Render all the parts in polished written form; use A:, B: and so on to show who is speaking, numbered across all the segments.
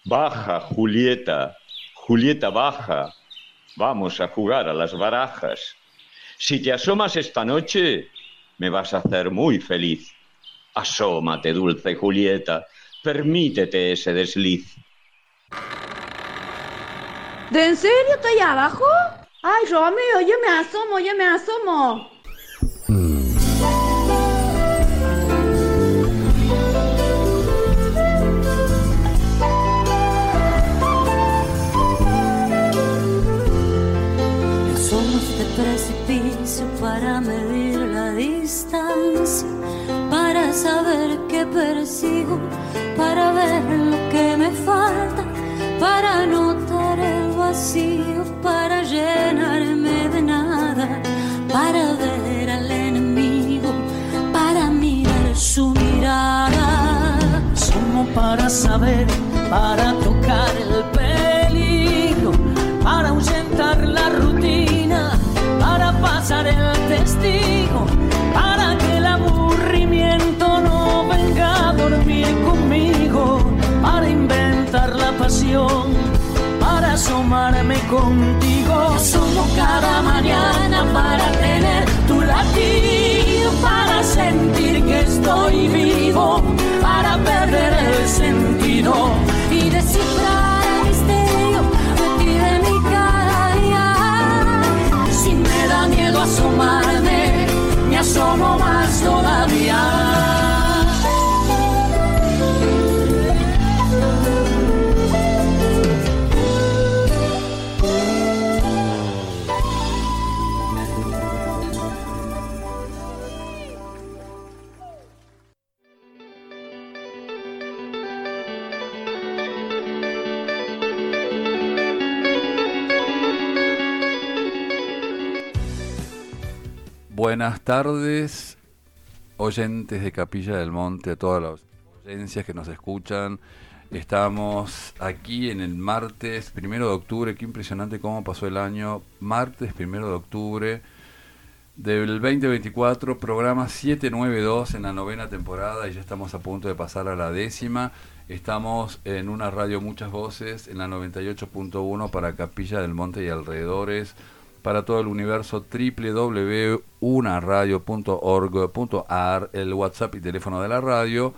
A: Baja, Julieta. Julieta, baja. Vamos a jugar a las barajas. Si te asomas esta noche, me vas a hacer muy feliz. Asómate, dulce Julieta. Permítete ese desliz.
B: ¿De en serio estoy abajo? Ay, Romeo, yo me asomo, yo me asomo.
C: Somos de precipicio para medir la distancia, para saber qué persigo, para ver lo que me falta, para notar el vacío, para llenarme de nada, para ver al enemigo, para mirar su mirada.
D: Somos para saber, para tocar el peligro, para ahuyentar la rutina, para pasar el testigo, para que el aburrimiento no venga a dormir conmigo, para inventar la pasión, para asomarme contigo. Somos cada mañana para tener tu latido, para sentir que estoy vivo, para perder el sentido y descifrar el misterio de ti, de mi cara. Si me da miedo asomarme, me asomo más todavía.
E: Buenas tardes, oyentes de Capilla del Monte, a todas las audiencias que nos escuchan. Estamos aquí en el martes 1 de octubre, qué impresionante cómo pasó el año. Martes 1 de octubre del 2024, programa 792 en la 9ª temporada y ya estamos a punto de pasar a la 10ª. Estamos en una radio Muchas Voces, en la 98.1 para Capilla del Monte y alrededores, para todo el universo, www.unaradio.org.ar, el WhatsApp y teléfono de la radio,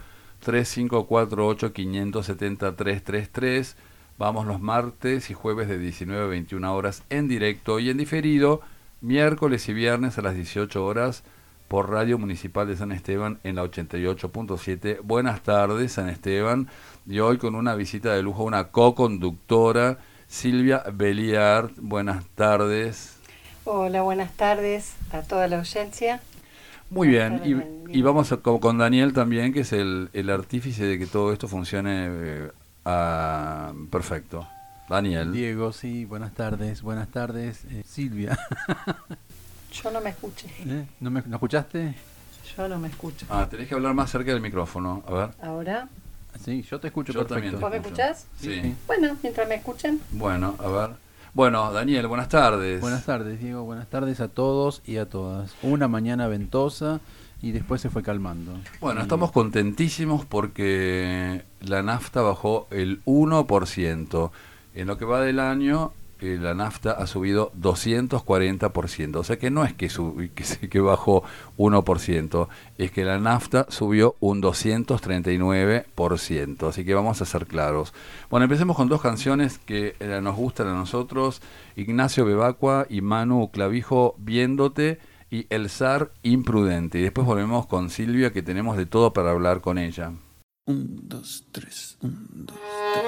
E: 3548-570-333. Vamos los martes y jueves de 19 a 21 horas en directo y en diferido, miércoles y viernes a las 18 horas por Radio Municipal de San Esteban en la 88.7. Buenas tardes, San Esteban, y hoy con una visita de lujo, una co-conductora, Silvia Beliard. Buenas tardes.
F: Hola, buenas tardes a toda la audiencia.
E: Muy bien, y vamos con Daniel también, que es el artífice de que todo esto funcione perfecto. Daniel.
G: Diego, sí, buenas tardes, Silvia.
F: Yo no me escuché.
G: ¿No escuchaste?
F: Yo no me escucho.
E: Tenés que hablar más cerca del micrófono, a ver.
F: ¿Ahora?
G: Sí, yo te escucho
E: Yo
G: perfecto.
F: ¿Vos me escuchás?
E: Sí.
F: Bueno, mientras me escuchen.
E: Bueno, a ver. Bueno, Daniel, buenas tardes.
G: Buenas tardes, Diego, buenas tardes a todos y a todas. Una mañana ventosa y después se fue calmando.
E: Bueno, estamos contentísimos porque la nafta bajó el 1%. En lo que va del año, la nafta ha subido 240%. O sea que no es que bajó 1%, es que la nafta subió un 239%. Así que vamos a ser claros. Bueno, empecemos con dos canciones que nos gustan a nosotros. Ignacio Bebacua y Manu Clavijo, Viéndote, y El Zar Imprudente. Y después volvemos con Silvia, que tenemos de todo para hablar con ella.
H: 1, 2, 3, 1, 2, 3.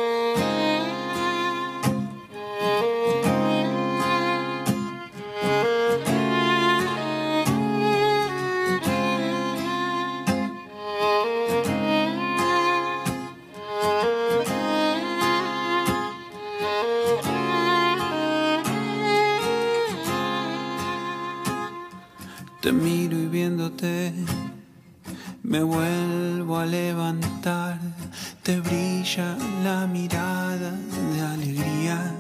H: Te miro y viéndote me vuelvo a levantar, te brilla la mirada de alegría.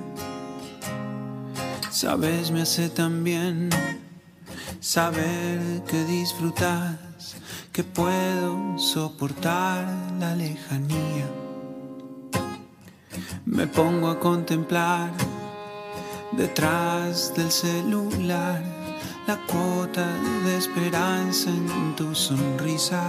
H: Sabes, me hace tan bien saber que disfrutas, que puedo soportar la lejanía. Me pongo a contemplar detrás del celular la cuota de esperanza en tu sonrisa.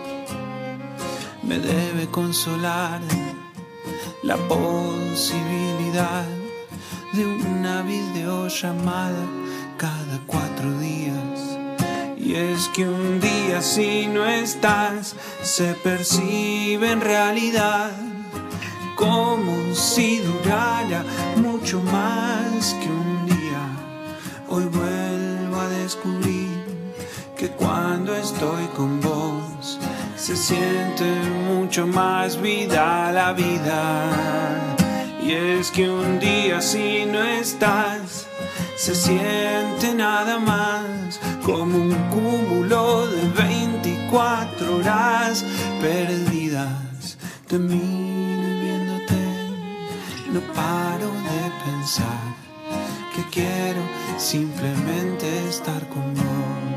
H: Me debe consolar la posibilidad de una videollamada cada 4 días. Y es que un día si no estás se percibe en realidad como si durara mucho más que un día. Hoy vuelvo a descubrir que cuando estoy con vos se siente mucho más vida la vida. Y es que un día si no estás se siente nada más como un cúmulo de 24 horas perdidas. Te miro y viéndote no paro de pensar que quiero simplemente estar con vos.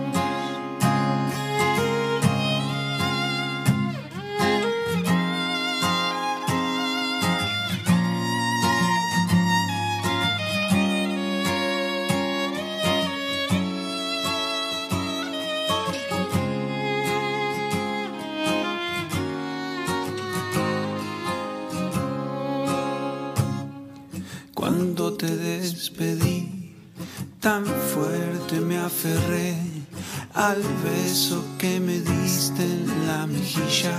H: Cuando te despedí, tan fuerte me aferré al beso que me diste en la mejilla.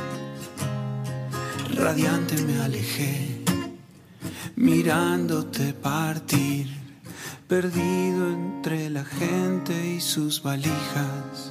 H: Radiante me alejé, mirándote partir, perdido entre la gente y sus valijas.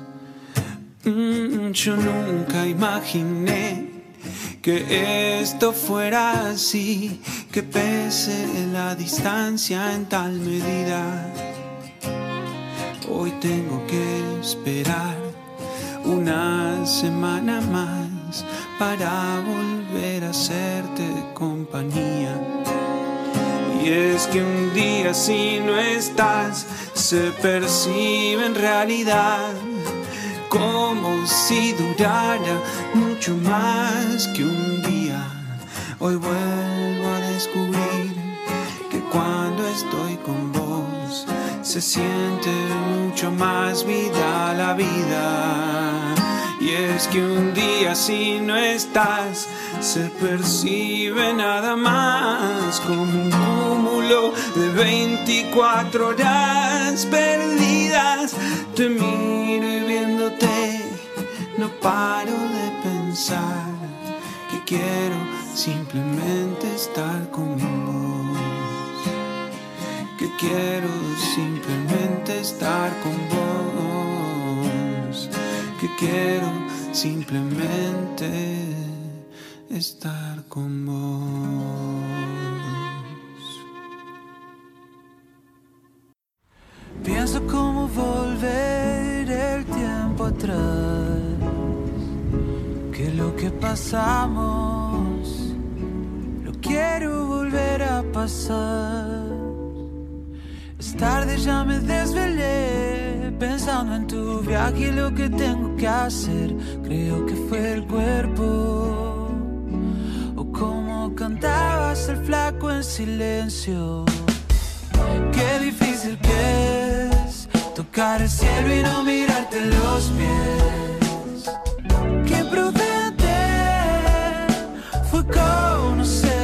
H: Yo nunca imaginé que esto fuera así, que pese la distancia en tal medida. Hoy tengo que esperar una semana más para volver a hacerte compañía. Y es que un día si no estás se percibe en realidad como si durara mucho más que un día. Hoy vuelvo a descubrir que cuando estoy con vos se siente mucho más vida la vida. Y es que un día si no estás se percibe nada más como un cúmulo de 24 horas perdidas. Te miro y viéndote no paro de pensar que quiero simplemente estar con vos, que quiero simplemente estar con vos, que quiero simplemente estar con vos.
I: Pienso cómo volver el tiempo atrás, que lo que pasamos lo quiero volver a pasar. Es tarde, ya me desvelé pensando en tu viaje y lo que tengo que hacer. Creo que fue el cuerpo o como cantabas el flaco en silencio. Qué difícil que es tocar el cielo y no mirarte en los pies. Qué prudente fue conocerte.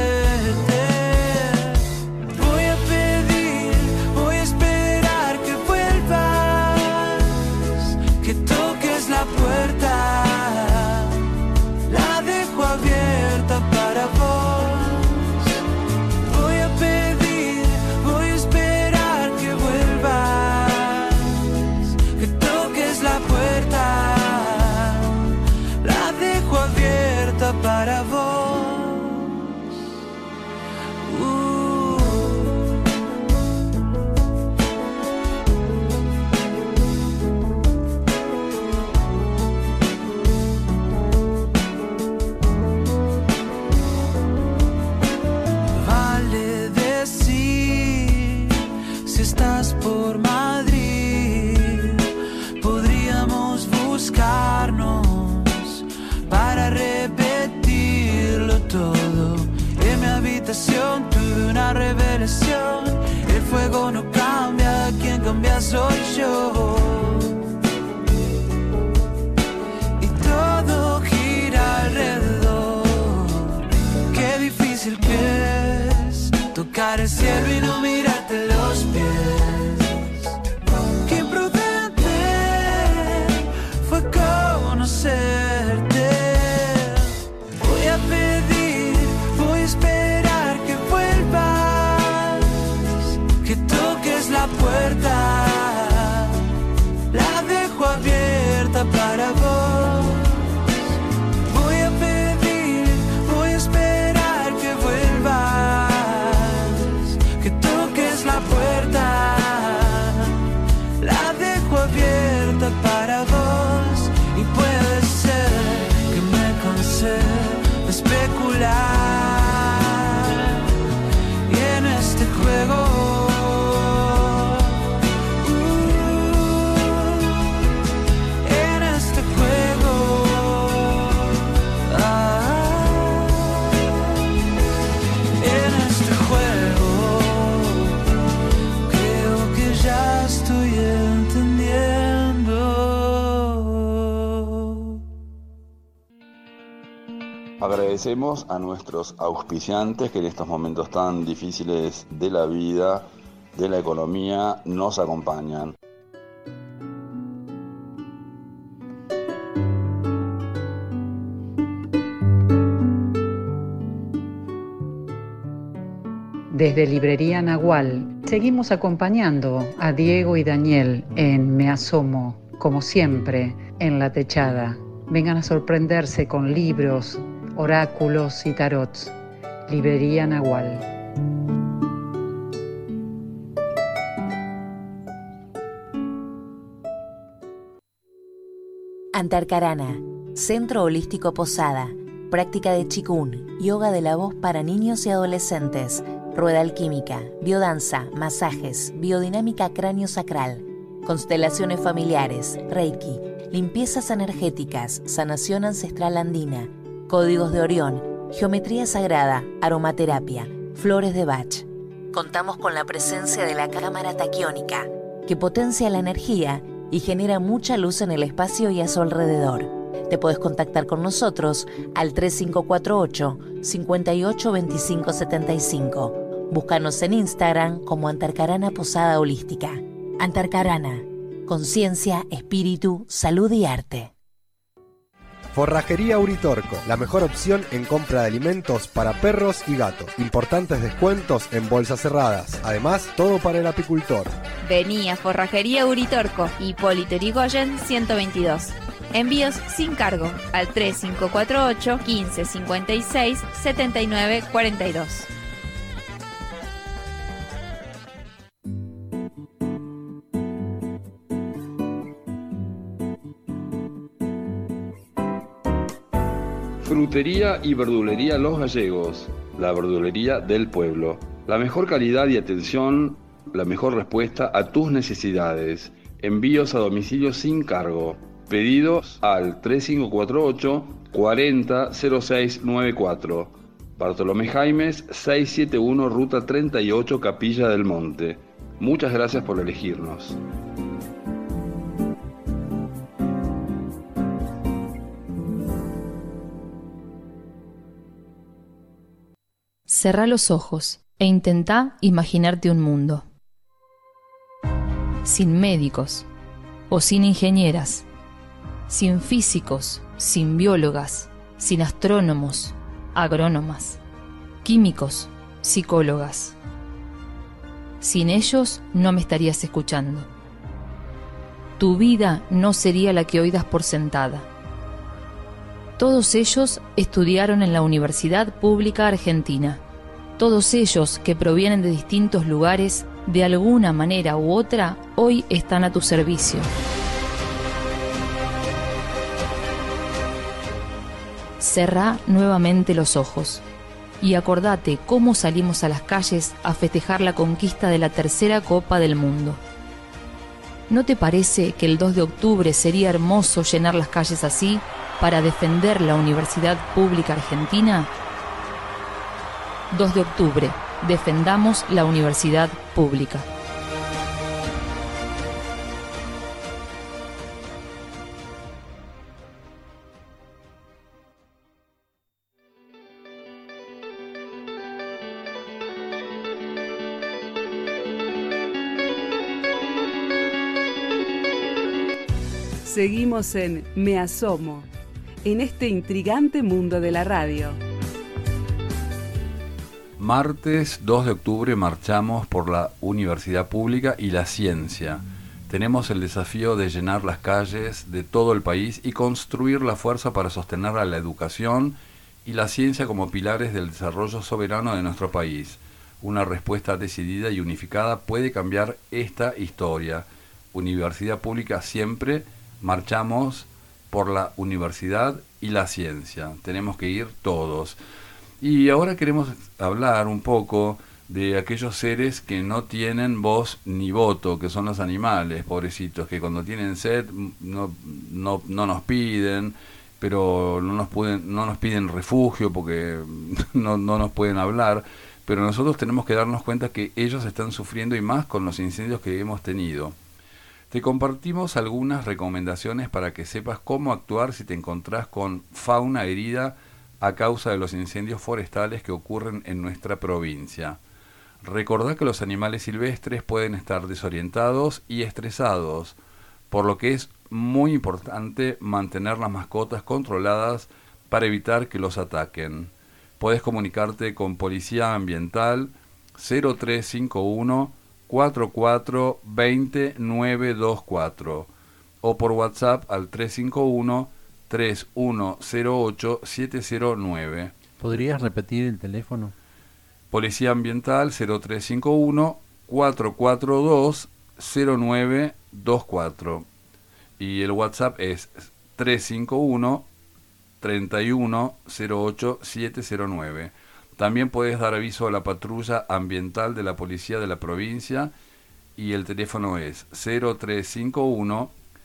I: Voy a pedir, voy a esperar que vuelvas, que toques la puerta, la dejo abierta para vos. Para vos. soy yo. Y todo gira alrededor. Qué difícil que es tocar el cielo y no mirarte los pies. Qué imprudente fue conocerte. Voy a pedir, voy a esperar que vuelvas, que toques la puerta. La dejo abierta para vos. Voy a pedir, voy a esperar que vuelvas, que toques la puerta. La dejo abierta para vos. Y puede ser que me cansé de especular. Y en este juego
J: Agradecemos a nuestros auspiciantes que en estos momentos tan difíciles de la vida, de la economía, nos acompañan.
K: Desde Librería Nahual seguimos acompañando a Diego y Daniel en Me Asomo, como siempre, en la techada. Vengan a sorprenderse con libros, oráculos y tarots. Librería Nahual.
L: Antarcarana, Centro Holístico Posada, práctica de Qigún, yoga de la voz para niños y adolescentes, rueda alquímica, biodanza, masajes, biodinámica cráneo-sacral, constelaciones familiares, reiki, limpiezas energéticas, sanación ancestral andina, códigos de Orión, geometría sagrada, aromaterapia, flores de Bach. Contamos con la presencia de la cámara taquiónica, que potencia la energía y genera mucha luz en el espacio y a su alrededor. Te puedes contactar con nosotros al 3548 58 25 75. Búscanos en Instagram como Antarcarana Posada Holística. Antarcarana, conciencia, espíritu, salud y arte.
M: Forrajería Uritorco, la mejor opción en compra de alimentos para perros y gatos. Importantes descuentos en bolsas cerradas. Además, todo para el apicultor.
N: Vení a Forrajería Uritorco, Hipólito Yrigoyen 122. Envíos sin cargo al 3548 15 56 79 42.
O: Frutería y verdulería Los Gallegos, la verdulería del pueblo. La mejor calidad y atención, la mejor respuesta a tus necesidades. Envíos a domicilio sin cargo. Pedidos al 3548 40 0694. Bartolomé Jaimes 671 Ruta 38 Capilla del Monte. Muchas gracias por elegirnos.
P: Cerrá los ojos e intentá imaginarte un mundo sin médicos o sin ingenieras, sin físicos, sin biólogas, sin astrónomos, agrónomas, químicos, psicólogas. Sin ellos no me estarías escuchando. Tu vida no sería la que hoy das por sentada. Todos ellos estudiaron en la Universidad Pública Argentina. Todos ellos que provienen de distintos lugares, de alguna manera u otra, hoy están a tu servicio. Cerrá nuevamente los ojos y acordate cómo salimos a las calles a festejar la conquista de la tercera Copa del Mundo. ¿No te parece que el 2 de octubre sería hermoso llenar las calles así para defender la Universidad Pública Argentina? 2 de octubre, defendamos la Universidad Pública.
Q: Seguimos en Me Asomo, en este intrigante mundo de la radio.
E: Martes 2 de octubre marchamos por la universidad pública y la ciencia. Tenemos el desafío de llenar las calles de todo el país y construir la fuerza para sostener a la educación y la ciencia como pilares del desarrollo soberano de nuestro país. Una respuesta decidida y unificada puede cambiar esta historia. Universidad pública siempre, marchamos por la universidad y la ciencia. Tenemos que ir todos. Y ahora queremos hablar un poco de aquellos seres que no tienen voz ni voto, que son los animales, pobrecitos, que cuando tienen sed no nos piden, pero no nos piden refugio porque no nos pueden hablar, pero nosotros tenemos que darnos cuenta que ellos están sufriendo, y más con los incendios que hemos tenido. Te compartimos algunas recomendaciones para que sepas cómo actuar si te encontrás con fauna herida a causa de los incendios forestales que ocurren en nuestra provincia. Recordá que los animales silvestres pueden estar desorientados y estresados, por lo que es muy importante mantener las mascotas controladas para evitar que los ataquen. Podés comunicarte con Policía Ambiental 0351 44 20 924 o por WhatsApp al 351 3108 709.
G: ¿Podrías repetir el teléfono?
E: Policía Ambiental 0351 442 0924 y el WhatsApp es 351 3108 709. También puedes dar aviso a la patrulla ambiental de la policía de la provincia y el teléfono es 0351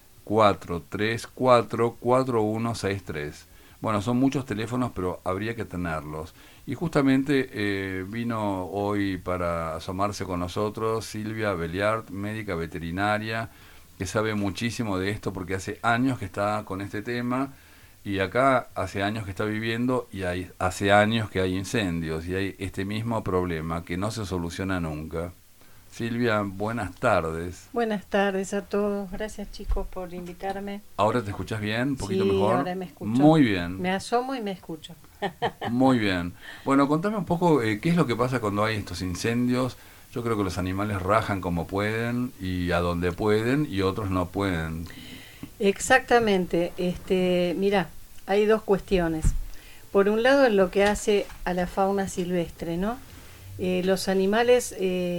E: 434 4163. Bueno, son muchos teléfonos, pero habría que tenerlos. Y justamente vino hoy para asomarse con nosotros Silvia Beliart, médica veterinaria, que sabe muchísimo de esto porque hace años que está con este tema, y acá hace años que está viviendo, y hace años que hay incendios y hay este mismo problema que no se soluciona nunca. Silvia, buenas tardes.
F: Buenas tardes a todos. Gracias, chicos, por invitarme.
E: ¿Ahora te escuchas bien? ¿Un poquito
F: sí,
E: mejor?
F: Ahora me escucho.
E: Muy bien.
F: Me asomo y me escucho.
E: Muy bien. Bueno, contame un poco qué es lo que pasa cuando hay estos incendios. Yo creo que los animales rajan como pueden y a donde pueden, y otros no pueden.
F: Exactamente. Mirá, hay dos cuestiones. Por un lado, en lo que hace a la fauna silvestre, ¿no? Los animales...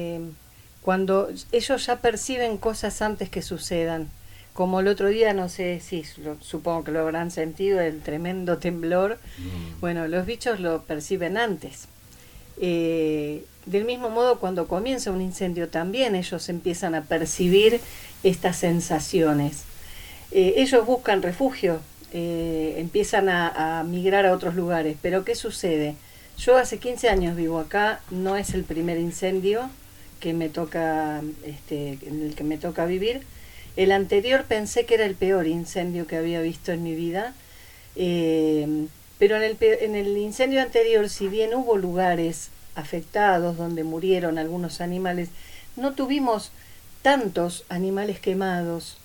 F: cuando ellos ya perciben cosas antes que sucedan, como el otro día, no sé si, supongo que lo habrán sentido, el tremendo temblor, bueno, los bichos lo perciben antes. Del mismo modo, cuando comienza un incendio también ellos empiezan a percibir estas sensaciones. Ellos buscan refugio, empiezan a migrar a otros lugares, pero ¿qué sucede? Yo hace 15 años vivo acá, no es el primer incendio que me toca, en el que me toca vivir. El anterior pensé que era el peor incendio que había visto en mi vida, pero en el incendio anterior, si bien hubo lugares afectados donde murieron algunos animales, no tuvimos tantos animales quemados.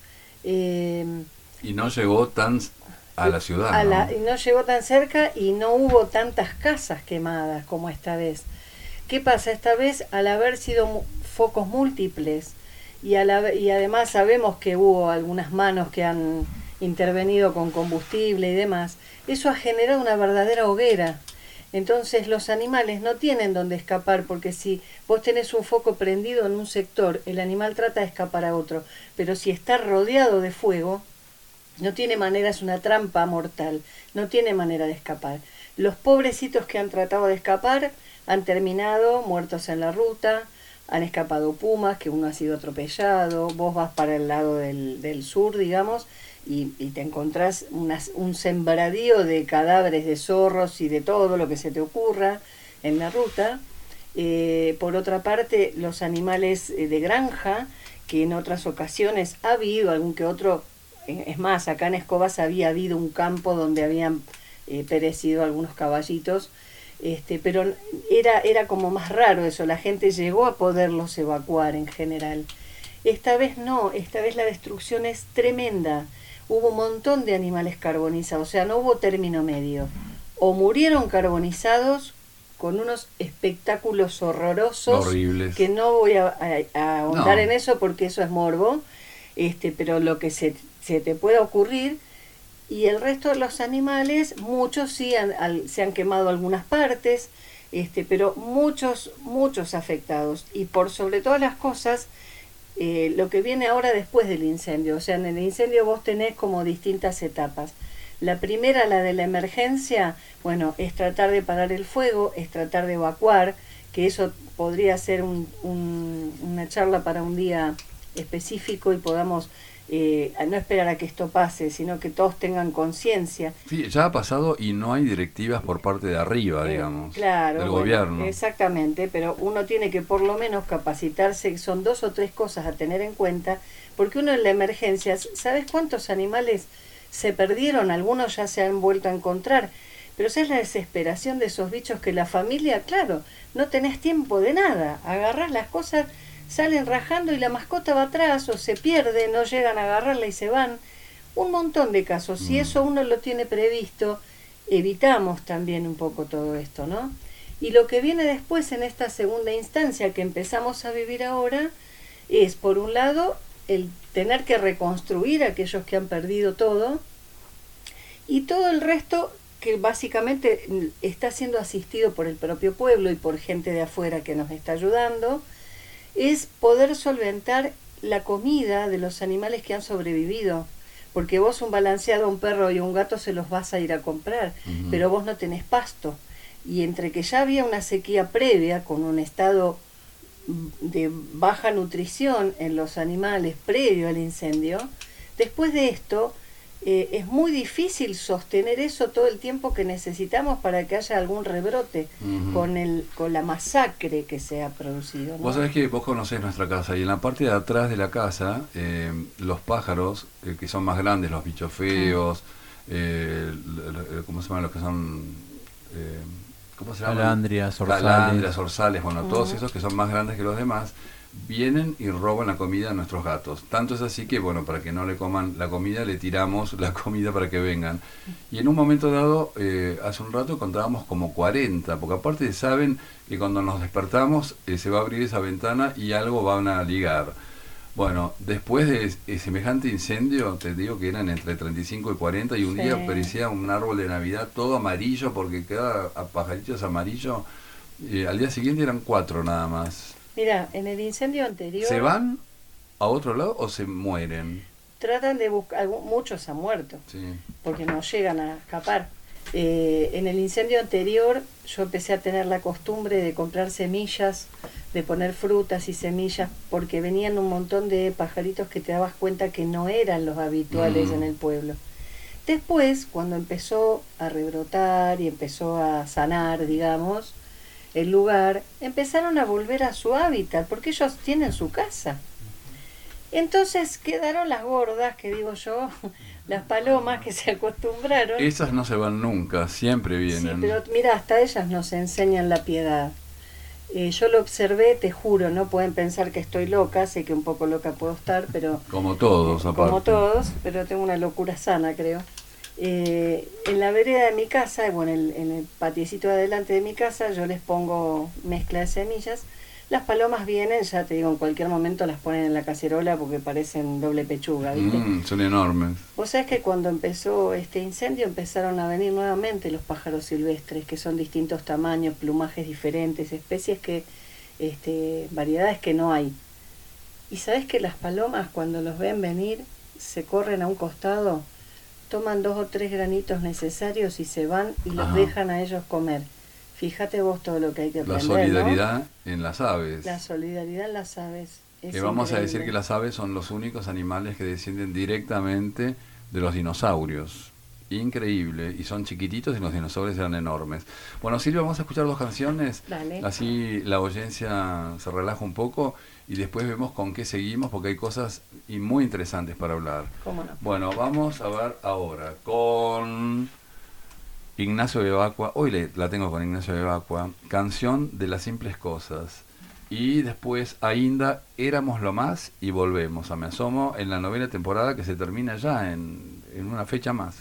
E: Y no llegó tan a la ciudad,
F: y no llegó tan cerca, y no hubo tantas casas quemadas como esta vez. ¿Qué pasa? Esta vez, al haber sido focos múltiples y además sabemos que hubo algunas manos que han intervenido con combustible y demás, eso ha generado una verdadera hoguera. Entonces los animales no tienen dónde escapar, porque si vos tenés un foco prendido en un sector, el animal trata de escapar a otro, pero si está rodeado de fuego, no tiene manera, es una trampa mortal, no tiene manera de escapar. Los pobrecitos que han tratado de escapar han terminado muertos en la ruta, han escapado pumas, que uno ha sido atropellado, vos vas para el lado del sur, digamos, y te encontrás un sembradío de cadáveres de zorros y de todo lo que se te ocurra en la ruta. Por otra parte, los animales de granja, que en otras ocasiones ha habido algún que otro, es más, acá en Escobas había habido un campo donde habían perecido algunos caballitos, pero era como más raro eso, la gente llegó a poderlos evacuar en general. Esta vez no, esta vez la destrucción es tremenda. hubo un montón de animales carbonizados, o sea, no hubo término medio. O murieron carbonizados con unos espectáculos horrorosos,
E: horribles,
F: que no voy a ahondar
E: No.
F: en eso porque eso es morbo, pero lo que se te pueda ocurrir. Y el resto de los animales, muchos sí se han quemado algunas partes, pero muchos afectados. Y por sobre todas las cosas, lo que viene ahora después del incendio. O sea, en el incendio vos tenés como distintas etapas. La primera, la de la emergencia, bueno, es tratar de parar el fuego, es tratar de evacuar, que eso podría ser una charla para un día específico y podamos no esperar a que esto pase, sino que todos tengan conciencia.
E: Sí, ya ha pasado y no hay directivas por parte de arriba, digamos,
F: Claro,
E: del
F: bueno,
E: gobierno.
F: Exactamente, pero uno tiene que por lo menos capacitarse, son 2 o 3 cosas a tener en cuenta, porque uno en la emergencia, ¿sabes cuántos animales se perdieron? Algunos ya se han vuelto a encontrar, pero ¿sabes la desesperación de esos bichos que la familia, claro, no tenés tiempo de nada, agarrás las cosas, salen rajando y la mascota va atrás o se pierde, no llegan a agarrarla y se van? Un montón de casos. Si eso uno lo tiene previsto, evitamos también un poco todo esto, ¿no? Y lo que viene después en esta segunda instancia que empezamos a vivir ahora es, por un lado, el tener que reconstruir a aquellos que han perdido todo, y todo el resto que básicamente está siendo asistido por el propio pueblo y por gente de afuera que nos está ayudando, es poder solventar la comida de los animales que han sobrevivido. Porque vos un balanceado, un perro y un gato se los vas a ir a comprar, pero vos no tenés pasto. Y entre que ya había una sequía previa con un estado de baja nutrición en los animales previo al incendio, después de esto es muy difícil sostener eso todo el tiempo que necesitamos para que haya algún rebrote con la masacre que se ha producido, ¿no?
E: Vos sabés que vos conocés nuestra casa y en la parte de atrás de la casa los pájaros que son más grandes, los bichos feos, ¿cómo se llaman los que son? ¿Cómo se llaman?
G: Calandrias, orzales.
E: Calandrias, orzales, bueno, todos esos que son más grandes que los demás, vienen y roban la comida a nuestros gatos. Tanto es así que, bueno, para que no le coman la comida, le tiramos la comida para que vengan. Y en un momento dado, hace un rato, contábamos como 40, porque aparte saben que cuando nos despertamos se va a abrir esa ventana y algo van a ligar. Bueno, después de semejante incendio, te digo que eran entre 35 y 40 y un día parecía un árbol de Navidad todo amarillo, porque cada pajarito es amarillo. Al día siguiente eran 4 nada más.
F: Mira, en el incendio anterior...
E: ¿Se van a otro lado o se mueren?
F: Tratan de buscar... Muchos han muerto, porque no llegan a escapar. En el incendio anterior yo empecé a tener la costumbre de comprar semillas, de poner frutas y semillas, porque venían un montón de pajaritos que te dabas cuenta que no eran los habituales en el pueblo. Después, cuando empezó a rebrotar y empezó a sanar, digamos, el lugar, empezaron a volver a su hábitat, porque ellos tienen su casa. Entonces quedaron las gordas, que digo yo, las palomas que se acostumbraron.
E: Esas no se van nunca, siempre vienen.
F: Sí, pero mira, hasta ellas nos enseñan la piedad. Yo lo observé, te juro, no pueden pensar que estoy loca, sé que un poco loca puedo estar, pero...
E: Como todos, aparte.
F: Como todos, pero tengo una locura sana, creo. En la vereda de mi casa, bueno, en el patiecito de adelante de mi casa, yo les pongo mezcla de semillas. Las palomas vienen, ya te digo, en cualquier momento las ponen en la cacerola porque parecen doble pechuga, ¿viste?
E: Son enormes.
F: Vos sabés que cuando empezó este incendio empezaron a venir nuevamente los pájaros silvestres, que son distintos tamaños, plumajes diferentes, especies que, variedades que no hay. Y sabés que las palomas cuando los ven venir se corren a un costado, toman 2 o 3 granitos necesarios y se van y los dejan a ellos comer. Fíjate vos todo lo que hay que aprender,
E: la solidaridad, ¿no? En las aves.
F: La solidaridad en las aves.
E: Que vamos a decir que las aves son los únicos animales que descienden directamente de los dinosaurios. Increíble. Y son chiquititos y los dinosaurios eran enormes. Bueno, Silvia, vamos a escuchar 2 canciones.
F: Dale.
E: Así la audiencia se relaja un poco y después vemos con qué seguimos porque hay cosas muy interesantes para hablar.
F: ¿Cómo no?
E: Bueno, vamos a ver ahora con... Ignacio Bevacqua, hoy la tengo con Ignacio Bevacqua, Canción de las Simples Cosas. Y después Ainda, Éramos lo más y volvemos a Me Asomo en la 9ª temporada que se termina ya en una fecha más.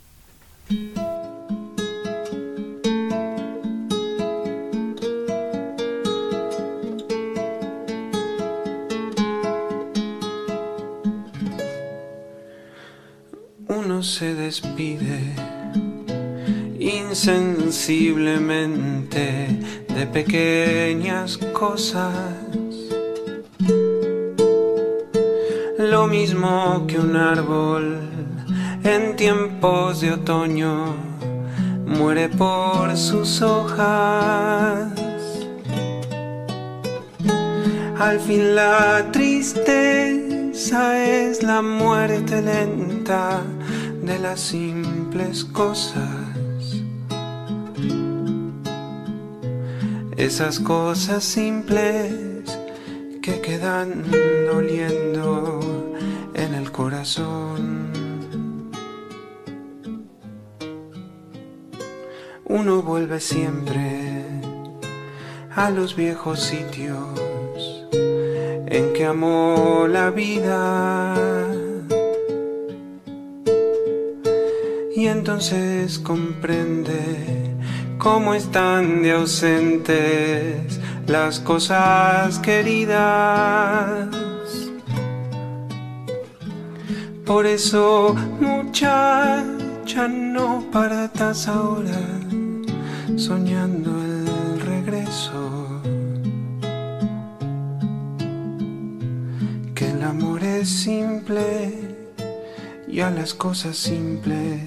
H: Uno se despide insensiblemente de pequeñas cosas, lo mismo que un árbol en tiempos de otoño muere por sus hojas. Al fin la tristeza es la muerte lenta de las simples cosas. Esas cosas simples que quedan doliendo en el corazón. Uno vuelve siempre a los viejos sitios en que amó la vida, y entonces comprende cómo están de ausentes las cosas queridas. Por eso, muchacha, no partas ahora soñando el regreso, que el amor es simple y a las cosas simples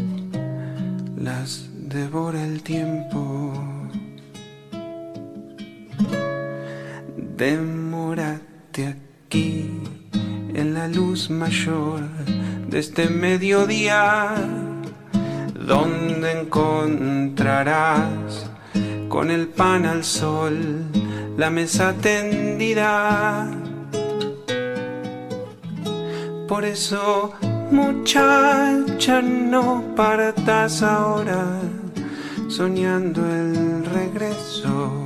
H: las devora el tiempo. Demórate aquí en la luz mayor de este mediodía, donde encontrarás con el pan al sol la mesa tendida. Por eso, muchacha, no partas ahora soñando el regreso,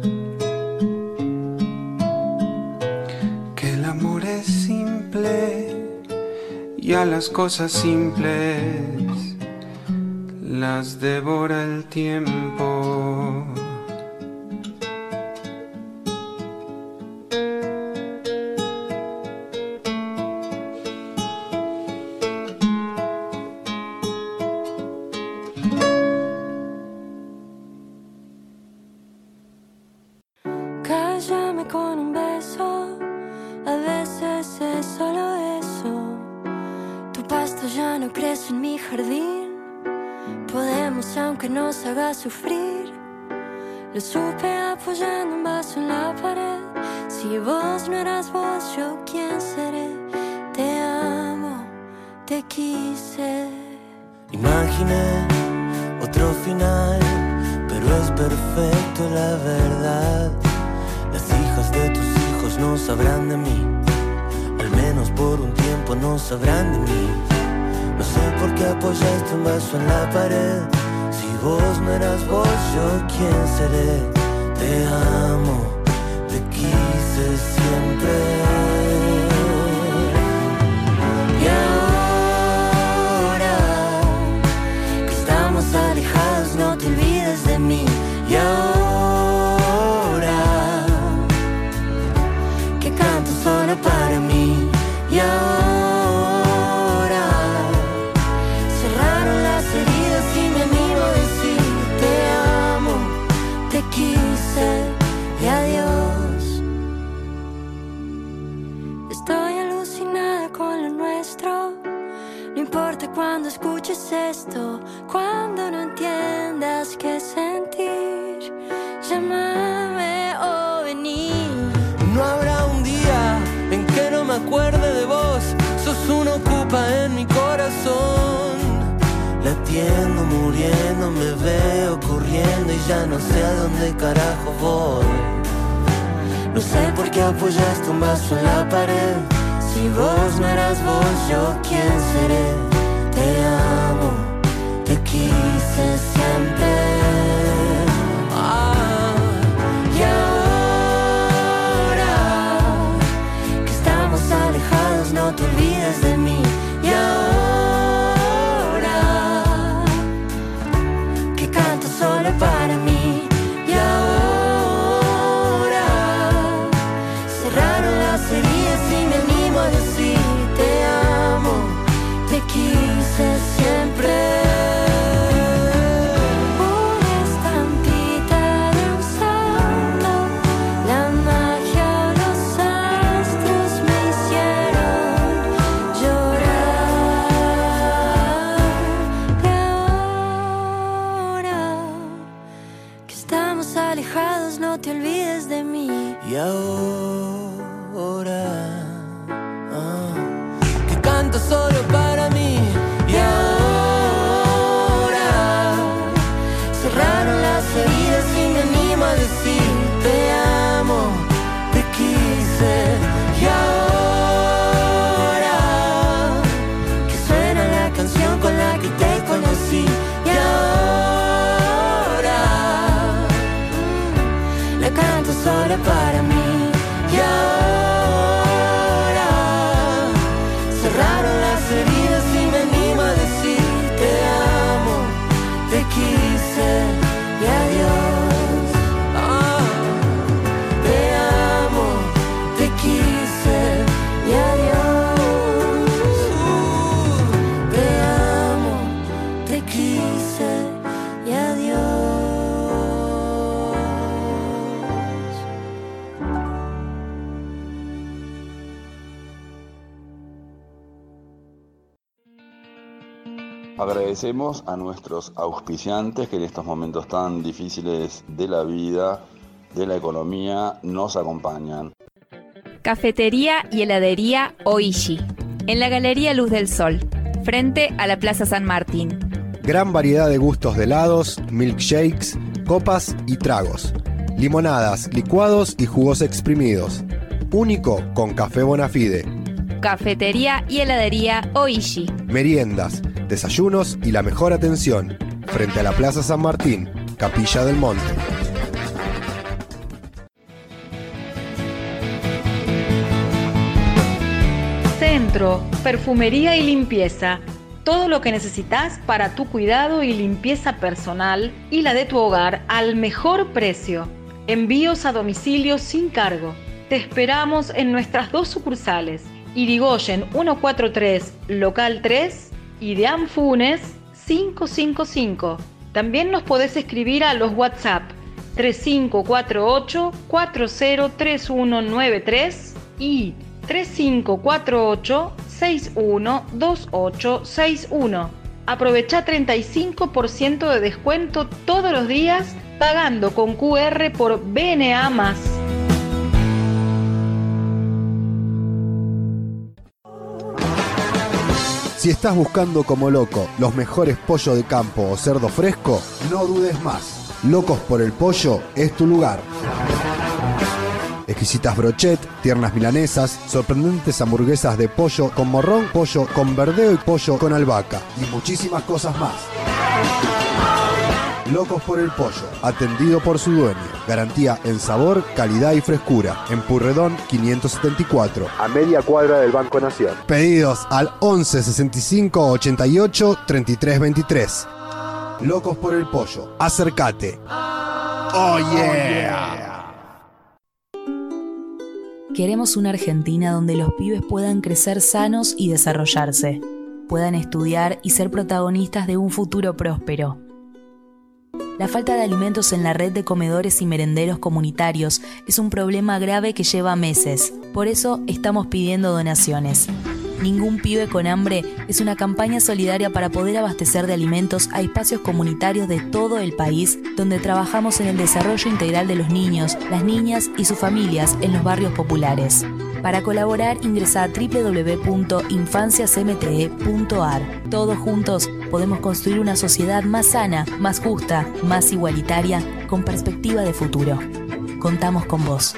H: que el amor es simple y a las cosas simples las devora el tiempo.
C: Cállame con un beso, a veces es solo eso. Tu pasto ya no crece en mi jardín. Podemos aunque nos haga sufrir. Lo supe apoyando un vaso en la pared. Si vos no eras vos, yo quién seré. Te amo, te quise.
I: Imaginé otro final, pero es perfecto la verdad. Las hijas de tus hijos no sabrán de mí, al menos por un tiempo no sabrán de mí. No sé por qué apoyaste un vaso en la pared. Si vos no eras vos, yo quién seré. Te amo, te quise siempre. Y ahora que estamos alejados, no te olvides de mí. Y ahora que canto solo para mí. Y ahora y adiós. Estoy alucinada con lo nuestro. No importa cuando escuches esto, cuando no entiendas qué sentir, llámame o vení. No habrá un día en que no me acuerde de vos. Sos un ocupa en mi corazón. Latiendo, muriendo, me veo corriendo y ya no sé a dónde carajo voy. No sé por qué apoyaste un vaso en la pared. Si vos no eras vos, yo quién seré. Te amo, te quise siempre. Y ahora
C: estamos alejados, no te olvides de mí.
D: Y ahora que canto solo para mí. Y ahora cerraron las heridas y me animo a decir te amo, te quise. Y ahora que suena la canción con la que te conocí. Y ahora la canto solo para mí. Y ahora cerraron las heridas y me animo a decir te amo, te quise y adiós. Te amo, te quise y adiós. Te amo, te quise y adiós.
J: Agradecemos a nuestros auspiciantes que en estos momentos tan difíciles de la vida, de la economía, nos acompañan.
N: Cafetería y heladería Oishi, en la Galería Luz del Sol, frente a la Plaza San Martín.
M: Gran variedad de gustos de helados, milkshakes, copas y tragos. Limonadas, licuados y jugos exprimidos. Único con Café Bonafide.
N: Cafetería y heladería Oishi.
M: Meriendas, desayunos y la mejor atención. Frente a la Plaza San Martín, Capilla del Monte.
K: Centro, perfumería y limpieza. Todo lo que necesitas para tu cuidado y limpieza personal y la de tu hogar al mejor precio. Envíos a domicilio sin cargo. Te esperamos en nuestras 2 sucursales. Irigoyen 143, local 3 y de Anfunes 555. También nos podés escribir a los WhatsApp 3548-403193 y 3548-612861. Aprovecha 35% de descuento todos los días pagando con QR por BNA+.
M: Si estás buscando como loco los mejores pollos de campo o cerdo fresco, no dudes más. Locos por el Pollo es tu lugar. Exquisitas brochet, tiernas milanesas, sorprendentes hamburguesas de pollo con morrón, pollo con verdeo y pollo con albahaca y muchísimas cosas más. Locos por el Pollo, atendido por su dueño. Garantía en sabor, calidad y frescura. En Purredón 574, a media cuadra del Banco Nación. Pedidos al 11 65 88 33 23. Locos por el Pollo, acércate. Oh yeah.
L: Queremos una Argentina donde los pibes puedan crecer sanos y desarrollarse, puedan estudiar y ser protagonistas de un futuro próspero. La falta de alimentos en la red de comedores y merenderos comunitarios es un problema grave que lleva meses. Por eso estamos pidiendo donaciones. Ningún pibe con hambre es una campaña solidaria para poder abastecer de alimentos a espacios comunitarios de todo el país, donde trabajamos en el desarrollo integral de los niños, las niñas y sus familias en los barrios populares. Para colaborar, ingresa a www.infanciasmte.ar. Todos juntos podemos construir una sociedad más sana, más justa, más igualitaria, con perspectiva de futuro. Contamos con vos.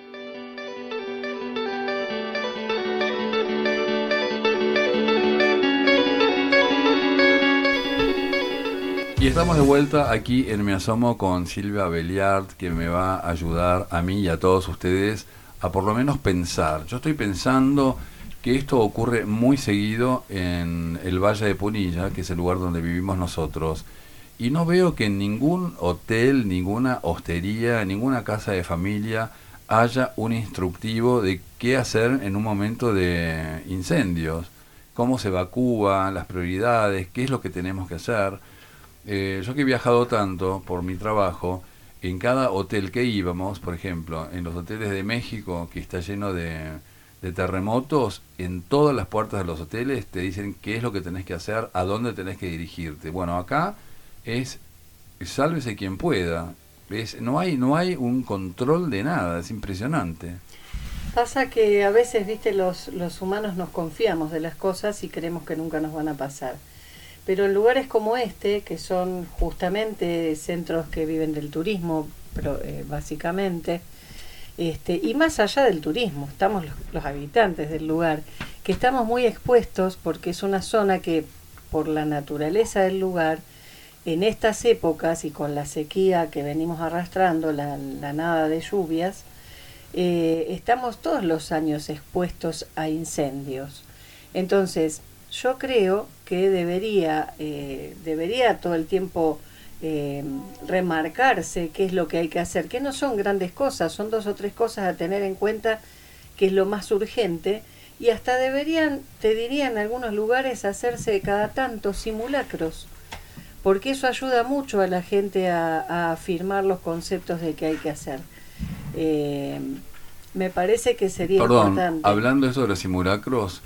E: Y estamos de vuelta aquí en Me Asomo con Silvia Belliard, que me va a ayudar a mí y a todos ustedes a por lo menos pensar. Yo estoy pensando que esto ocurre muy seguido en el Valle de Punilla, que es el lugar donde vivimos nosotros, y no veo que en ningún hotel, ninguna hostería, ninguna casa de familia haya un instructivo de qué hacer en un momento de incendios, cómo se evacúa, las prioridades, qué es lo que tenemos que hacer. Yo que he viajado tanto por mi trabajo, en cada hotel que íbamos, por ejemplo, en los hoteles de México, que está lleno de terremotos, en todas las puertas de los hoteles te dicen qué es lo que tenés que hacer, a dónde tenés que dirigirte. Bueno, acá es sálvese quien pueda. no hay un control de nada, es impresionante.
F: Pasa que a veces, viste, los humanos nos confiamos de las cosas y creemos que nunca nos van a pasar. Pero en lugares como este, que son justamente centros que viven del turismo, básicamente, y más allá del turismo, estamos los habitantes del lugar, que estamos muy expuestos porque es una zona que, por la naturaleza del lugar, en estas épocas y con la sequía que venimos arrastrando, la nada de lluvias, estamos todos los años expuestos a incendios. Entonces, yo creo que debería todo el tiempo remarcarse qué es lo que hay que hacer, que no son grandes cosas, son 2 o 3 cosas a tener en cuenta, que es lo más urgente, y hasta te diría en algunos lugares hacerse cada tanto simulacros, porque eso ayuda mucho a la gente a afirmar los conceptos de qué hay que hacer. Me parece que sería importante.
E: Hablando de eso de los simulacros,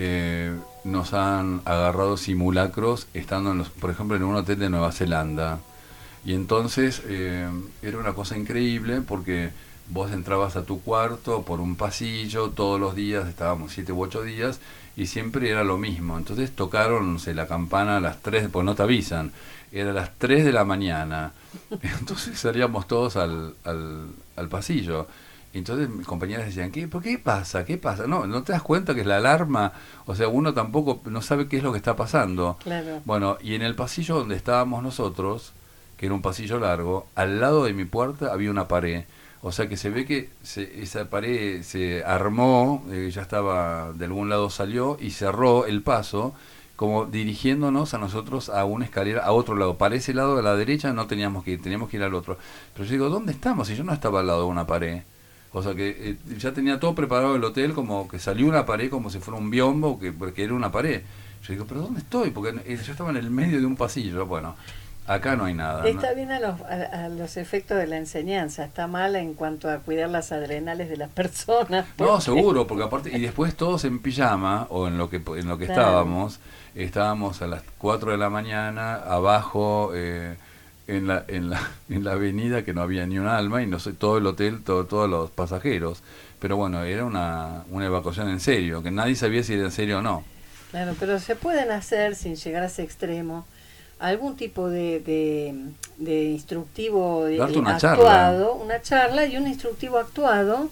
E: nos han agarrado simulacros estando por ejemplo en un hotel de Nueva Zelanda, y entonces era una cosa increíble porque vos entrabas a tu cuarto por un pasillo todos los días, estábamos 7 u 8 días y siempre era lo mismo. Entonces tocaron, no sé, la campana a las 3, pues no te avisan, era a las 3 de la mañana. Entonces salíamos todos al pasillo. Entonces mis compañeras decían, ¿Por qué pasa? ¿Qué pasa? No te das cuenta que es la alarma. O sea, uno tampoco no sabe qué es lo que está pasando.
F: Claro.
E: Bueno, y en el pasillo donde estábamos nosotros, que era un pasillo largo, al lado de mi puerta había una pared. O sea que se ve que esa pared se armó, ya estaba, de algún lado salió y cerró el paso, como dirigiéndonos a nosotros a una escalera, a otro lado. Para ese lado de la derecha no teníamos que ir, teníamos que ir al otro. Pero yo digo, ¿dónde estamos? Si yo no estaba al lado de una pared. O sea que ya tenía todo preparado el hotel, como que salió una pared como si fuera un biombo, porque era una pared. Yo digo, ¿pero dónde estoy? Porque yo estaba en el medio de un pasillo. Bueno, acá no hay nada.
F: Está bien a los efectos de la enseñanza, está mal en cuanto a cuidar las adrenales de las personas.
E: No, seguro, porque aparte, y después todos en pijama, o en lo que claro. estábamos a las 4 de la mañana, abajo, en la avenida, que no había ni un alma, y no sé, todo el hotel, todos los pasajeros. Pero bueno, era una evacuación en serio, que nadie sabía si era en serio o no.
F: Claro, pero se pueden hacer, sin llegar a ese extremo, algún tipo de instructivo actuado, una charla y un instructivo actuado,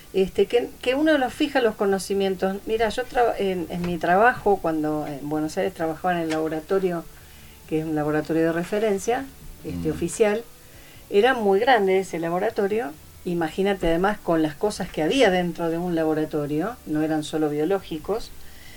F: que uno los fija los conocimientos. Mira, yo en mi trabajo, cuando en Buenos Aires trabajaba en el laboratorio, que es un laboratorio de referencia, oficial, era muy grande ese laboratorio. Imagínate, además, con las cosas que había dentro de un laboratorio, no eran solo biológicos,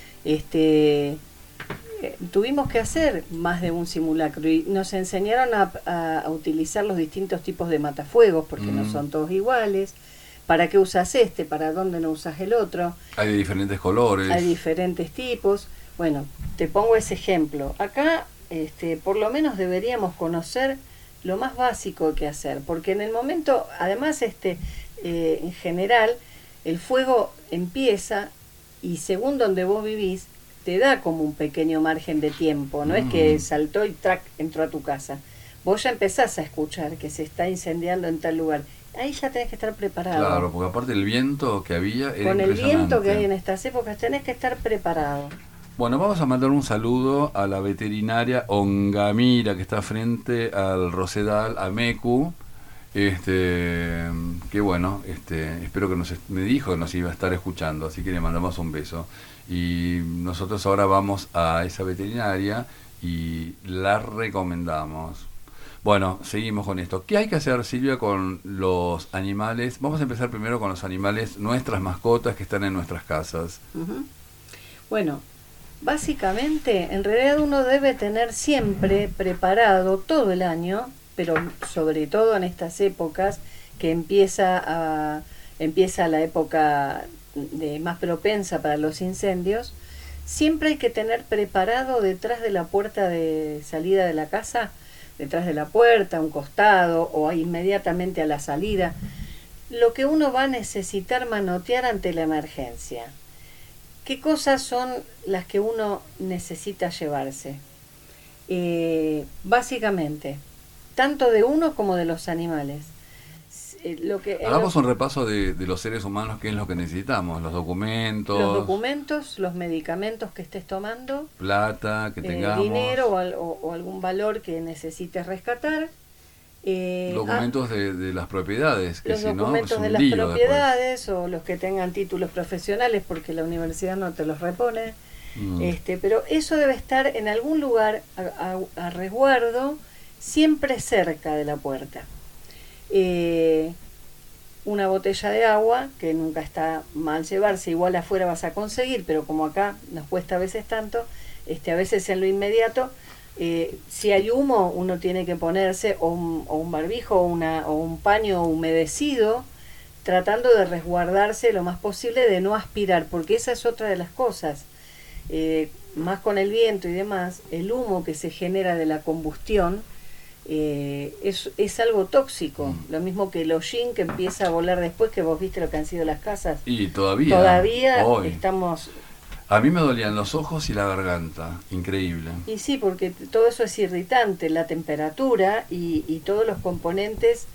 F: tuvimos que hacer más de un simulacro y nos enseñaron a utilizar los distintos tipos de matafuegos, porque no son todos iguales. ¿Para qué usas para dónde no usas el otro?
E: Hay de diferentes colores.
F: Hay diferentes tipos. Bueno, te pongo ese ejemplo. Acá, por lo menos deberíamos conocer lo más básico que hacer, porque en el momento, además, en general, el fuego empieza y según donde vos vivís, te da como un pequeño margen de tiempo, no es que saltó y entró a tu casa. Vos ya empezás a escuchar que se está incendiando en tal lugar. Ahí ya tenés que estar preparado.
E: Claro, porque aparte el viento que había era
F: con el viento que hay en estas épocas tenés que estar preparado.
E: Bueno, vamos a mandar un saludo a la veterinaria Ongamira, que está frente al Rosedal, a Mecu, que bueno, espero que me dijo que nos iba a estar escuchando, así que le mandamos un beso. Y nosotros ahora vamos a esa veterinaria y la recomendamos. Bueno, seguimos con esto. ¿Qué hay que hacer, Silvia, con los animales? Vamos a empezar primero con los animales, nuestras mascotas que están en nuestras casas.
F: Bueno, básicamente, en realidad uno debe tener siempre preparado todo el año, pero sobre todo en estas épocas que empieza la época más propensa para los incendios, siempre hay que tener preparado detrás de la puerta de salida de la casa, detrás de la puerta, a un costado o inmediatamente a la salida, lo que uno va a necesitar manotear ante la emergencia. ¿Qué cosas son las que uno necesita llevarse? Básicamente, tanto de uno como de los animales.
E: Hagamos un repaso de los seres humanos, qué es lo que necesitamos, los documentos,
F: los medicamentos que estés tomando,
E: plata que tengamos,
F: dinero o algún valor que necesites rescatar,
E: documentos de las propiedades, que
F: los
E: si
F: documentos
E: no,
F: de las propiedades después. O los que tengan títulos profesionales, porque la universidad no te los repone. Pero eso debe estar en algún lugar a resguardo, siempre cerca de la puerta. Una botella de agua, que nunca está mal llevarse, igual afuera vas a conseguir, pero como acá nos cuesta a veces tanto, a veces en lo inmediato, si hay humo, uno tiene que ponerse o un barbijo o un paño humedecido, tratando de resguardarse lo más posible de no aspirar, porque esa es otra de las cosas. Más con el viento y demás, el humo que se genera de la combustión es algo tóxico, lo mismo que el hollín que empieza a volar después, que vos viste lo que han sido las casas.
E: Y todavía
F: hoy estamos...
E: A mí me dolían los ojos y la garganta, increíble.
F: Y sí, porque todo eso es irritante, la temperatura y todos los componentes,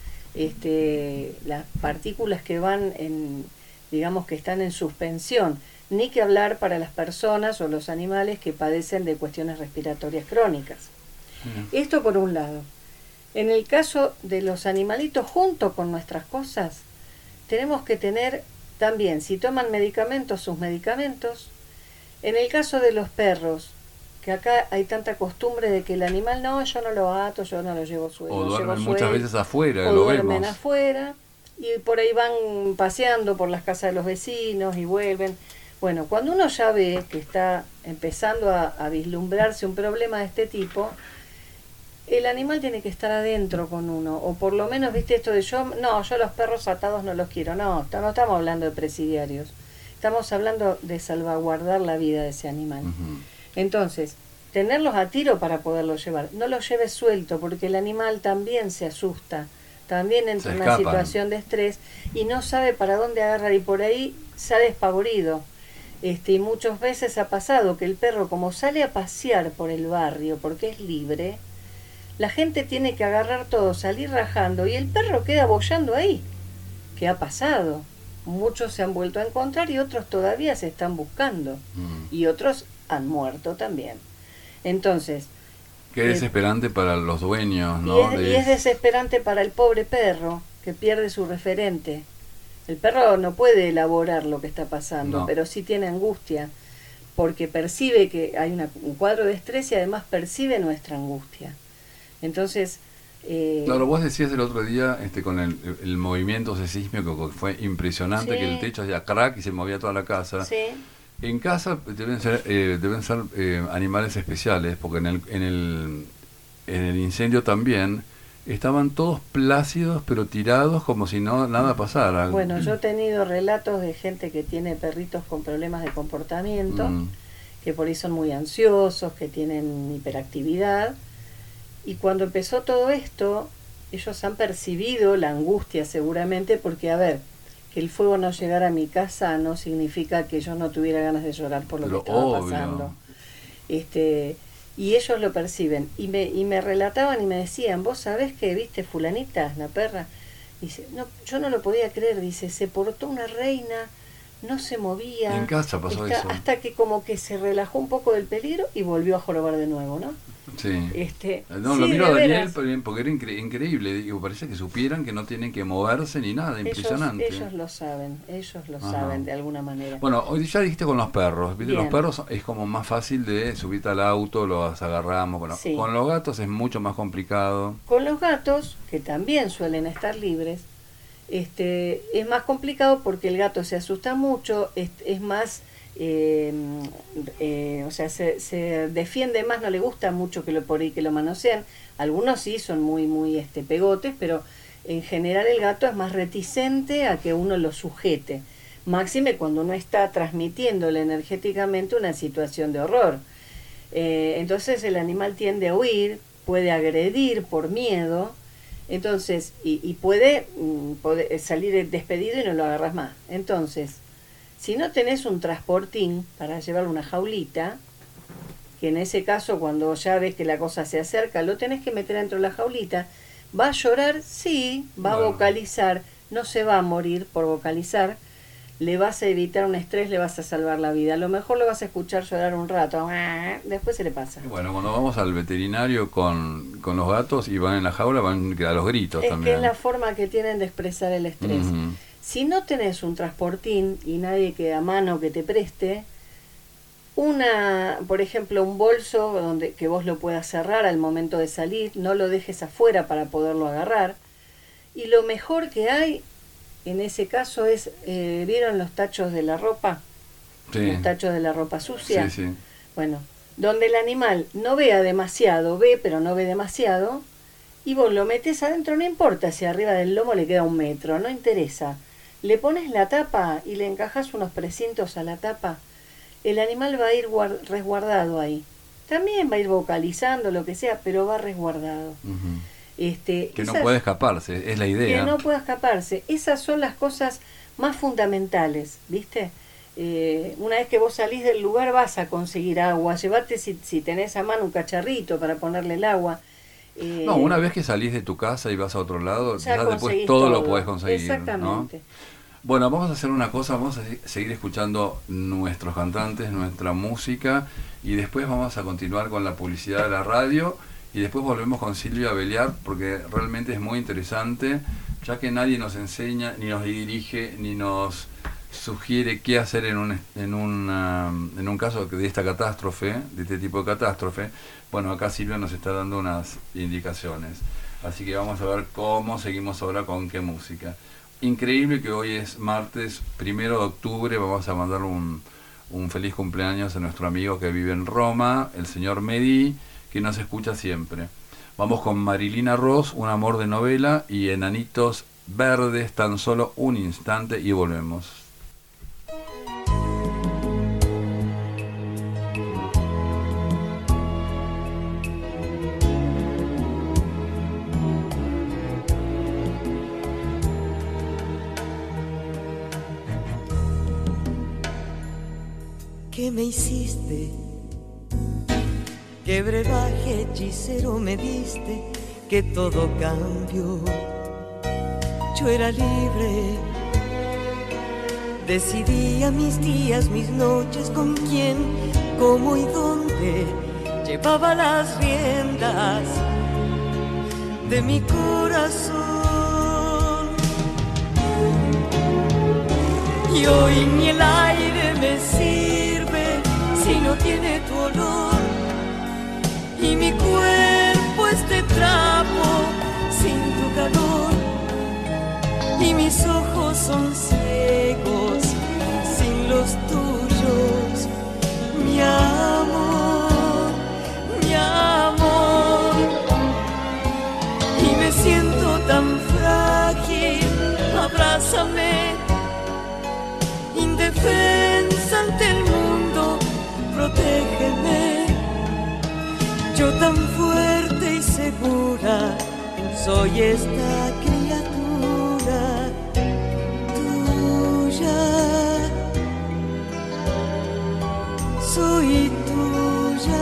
F: las partículas que van digamos que están en suspensión. Ni que hablar para las personas o los animales que padecen de cuestiones respiratorias crónicas. Esto por un lado. En el caso de los animalitos, junto con nuestras cosas, tenemos que tener también, si toman medicamentos, sus medicamentos. En el caso de los perros, que acá hay tanta costumbre de que el animal, no, yo no lo ato, yo no lo llevo suelto.
E: O duermen muchas veces afuera,
F: o
E: lo
F: duermen
E: vemos.
F: afuera, y por ahí van paseando por las casas de los vecinos y vuelven. Bueno, cuando uno ya ve que está empezando a vislumbrarse un problema de este tipo, el animal tiene que estar adentro con uno, o por lo menos, viste esto de yo los perros atados no los quiero, no estamos hablando de presidiarios, estamos hablando de salvaguardar la vida de ese animal. Entonces, tenerlos a tiro para poderlos llevar, no los lleves suelto, porque el animal también se asusta, también entra en una situación de estrés y no sabe para dónde agarrar, y por ahí sale despavorido. Y muchas veces ha pasado que el perro, como sale a pasear por el barrio porque es libre, la gente tiene que agarrar todo, salir rajando, y el perro queda boyando ahí. ¿Qué ha pasado? Muchos se han vuelto a encontrar y otros todavía se están buscando, y otros han muerto también. Entonces,
E: qué desesperante para los dueños, ¿no?
F: Y es desesperante para el pobre perro, que pierde su referente. El perro no puede elaborar lo que está pasando, pero sí tiene angustia, porque percibe que hay un cuadro de estrés y además percibe nuestra angustia. Entonces...
E: Claro, vos decías el otro día con el movimiento sísmico, que fue impresionante, que el techo hacía crack y se movía toda la casa.
F: Sí.
E: En casa deben ser animales especiales, porque en el incendio también estaban todos plácidos pero tirados como si nada pasara.
F: Bueno, yo he tenido relatos de gente que tiene perritos con problemas de comportamiento, que por ahí son muy ansiosos, que tienen hiperactividad, y cuando empezó todo esto, ellos han percibido la angustia seguramente, porque a ver, que el fuego no llegara a mi casa no significa que yo no tuviera ganas de llorar por lo que estaba pasando. Y ellos lo perciben, y me relataban y me decían, vos sabés que viste fulanita, la perra, dice, no, yo no lo podía creer, dice, se portó una reina, no se movía.
E: En casa pasó eso.
F: Hasta que como que se relajó un poco del peligro y volvió a jorobar de nuevo, ¿no?
E: Sí.
F: No,
E: lo miro a Daniel porque era increíble. Digo, parece que supieran que no tienen que moverse ni nada, impresionante.
F: Ellos lo saben de alguna manera.
E: Bueno, hoy ya dijiste con los perros, ¿viste?
F: Bien.
E: Los perros es como más fácil de subirte al auto, los agarramos. Bueno,
F: sí.
E: Con los gatos es mucho más complicado.
F: Con los gatos, que también suelen estar libres, es más complicado porque el gato se asusta mucho, es más... o sea, se defiende más, no le gusta mucho por ahí que lo manosean. Algunos sí son muy pegotes, pero en general el gato es más reticente a que uno lo sujete, máxime cuando uno está transmitiéndole energéticamente una situación de horror. Entonces el animal tiende a huir, puede agredir por miedo, entonces y puede salir despedido y no lo agarras más. Entonces, si no tenés un transportín para llevarle una jaulita, que en ese caso cuando ya ves que la cosa se acerca, lo tenés que meter dentro de la jaulita, ¿Va a llorar? Sí. ¿Va a vocalizar? No se va a morir por vocalizar. Le vas a evitar un estrés, le vas a salvar la vida. A lo mejor lo vas a escuchar llorar un rato, después se le pasa.
E: Bueno, cuando vamos al veterinario con los gatos y van en la jaula, van a los gritos
F: es
E: también.
F: Que es la forma que tienen de expresar el estrés. Si no tenés un transportín y nadie que a mano que te preste, por ejemplo, un bolso que vos lo puedas cerrar al momento de salir, no lo dejes afuera para poderlo agarrar. Y lo mejor que hay en ese caso es, ¿vieron los tachos de la ropa?
E: Sí.
F: Los tachos de la ropa sucia.
E: Sí, sí.
F: Bueno, donde el animal no vea demasiado, pero no ve demasiado, y vos lo metés adentro, no importa si arriba del lomo le queda 1 metro, no interesa. Le pones la tapa y le encajás unos precintos a la tapa, el animal va a ir resguardado ahí. También va a ir vocalizando, lo que sea, pero va resguardado.
E: Que no puede escaparse, es la idea.
F: Que no pueda escaparse. Esas son las cosas más fundamentales, ¿viste? Una vez que vos salís del lugar vas a conseguir agua. Llevate, si tenés a mano, un cacharrito para ponerle el agua.
E: No, una vez que salís de tu casa y vas a otro lado, ya después todo lo podés conseguir.
F: Exactamente.
E: ¿No? Bueno, vamos a hacer una cosa, vamos a seguir escuchando nuestros cantantes, nuestra música, y después vamos a continuar con la publicidad de la radio. Y después volvemos con Silvia Beliar, porque realmente es muy interesante, ya que nadie nos enseña, ni nos dirige, ni nos sugiere qué hacer en un caso de esta catástrofe, de este tipo de catástrofe. Bueno, acá Silvia nos está dando unas indicaciones. Así que vamos a ver cómo seguimos ahora, con qué música. Increíble que hoy es martes 1 de octubre, vamos a mandar un feliz cumpleaños a nuestro amigo que vive en Roma, el señor Medi, que nos escucha siempre. Vamos con Marilina Ross, Un amor de novela, y Enanitos Verdes, Tan solo un instante, y volvemos.
R: ¿Qué me hiciste? ¿Qué brebaje hechicero me diste? Que todo cambió. Yo era libre, decidía mis días, mis noches, con quién, cómo y dónde. Llevaba las riendas de mi corazón. Y hoy ni el aire me sirve si no tiene tu olor. Y mi cuerpo es de trapo sin tu calor. Y mis ojos son ciegos sin los tuyos. Mi amor, mi amor. Y me siento tan frágil, abrázame. Indefensa ante el mundo, protégeme. Yo tan fuerte y segura, soy esta criatura tuya. Soy tuya.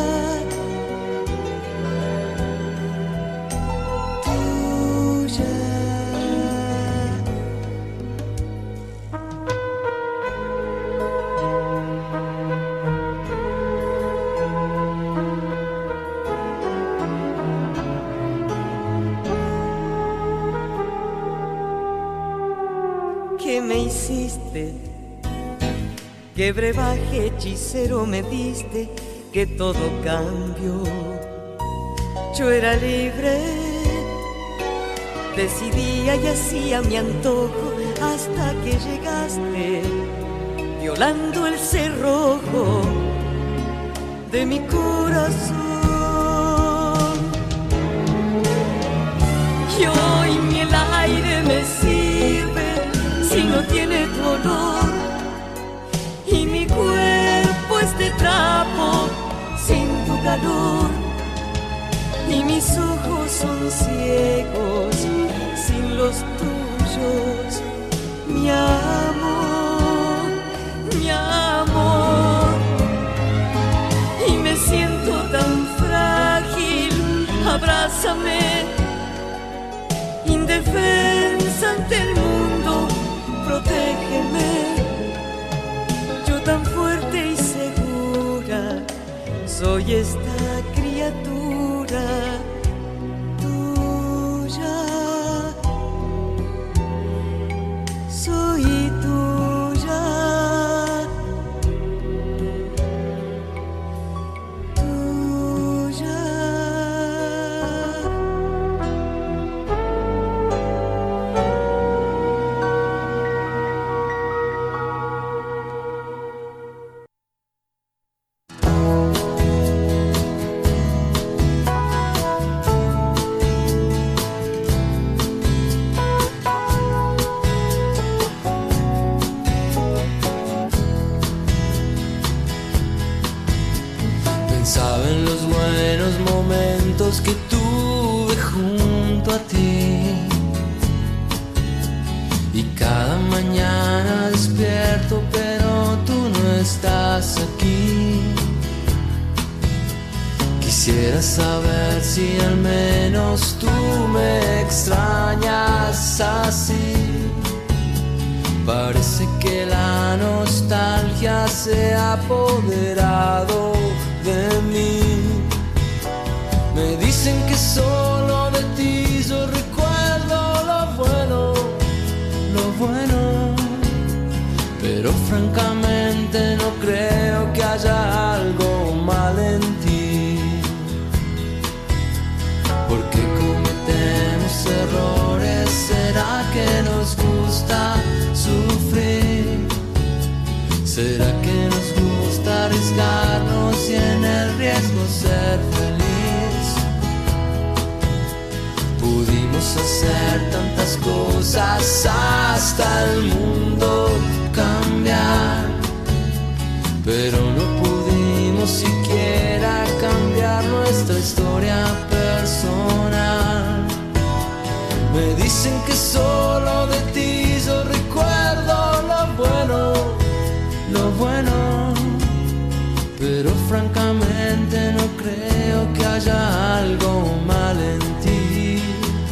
R: ¿Qué me hiciste? ¿Qué brebaje hechicero me diste? Que todo cambió. Yo era libre, decidía y hacía mi antojo, hasta que llegaste, violando el cerrojo de mi corazón. Y hoy ni el aire me sirve si no tiene tu olor. Y mi cuerpo es de trapo sin tu calor. Y mis ojos son ciegos sin los tuyos. Mi amor, mi amor. Y me siento tan frágil, abrázame.
D: besos que tuve junto a ti. Y cada mañana despierto, pero tú no estás aquí. Quisiera saber si al menos tú me extrañas así. Parece que la nostalgia se ha apoderado de mí. Me dicen que solo de ti yo recuerdo lo bueno, pero francamente no creo que haya algo mal en ti. Porque cometemos errores, ¿será que nos gusta sufrir? ¿Será que nos gusta arriesgarnos y en el riesgo ser feliz? Pudimos hacer tantas cosas hasta el mundo cambiar, pero no pudimos siquiera cambiar nuestra historia personal. Me dicen que solo de ti yo recuerdo lo bueno, pero francamente no creo que haya algo mal en ti.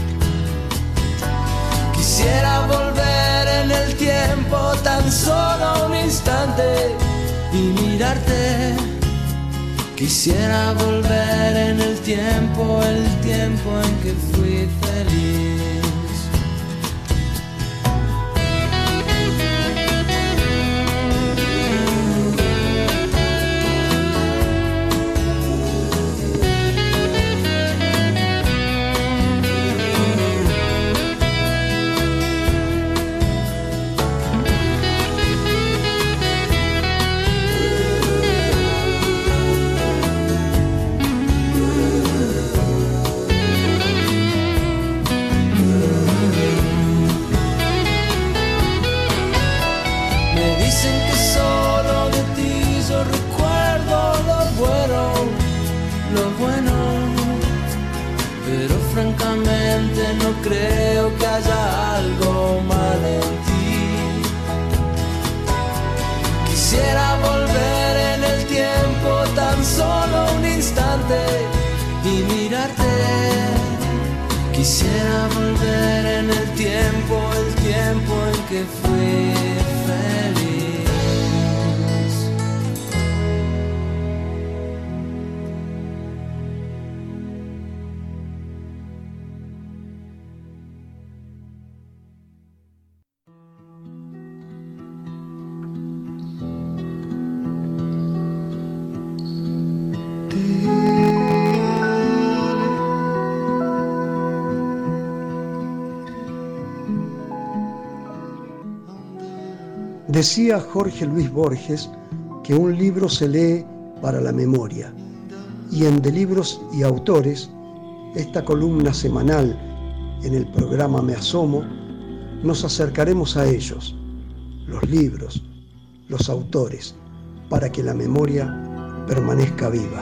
D: Quisiera volver en el tiempo tan solo un instante y mirarte. Quisiera volver en el tiempo en que fui feliz. Francamente no creo que haya algo mal en ti. Quisiera volver en el tiempo tan solo un instante y mirarte. Quisiera volver en el tiempo en que fui feliz.
S: Decía Jorge Luis Borges que un libro se lee para la memoria, y en De Libros y Autores, esta columna semanal en el programa Me Asomo, nos acercaremos a ellos, los libros, los autores, para que la memoria permanezca viva.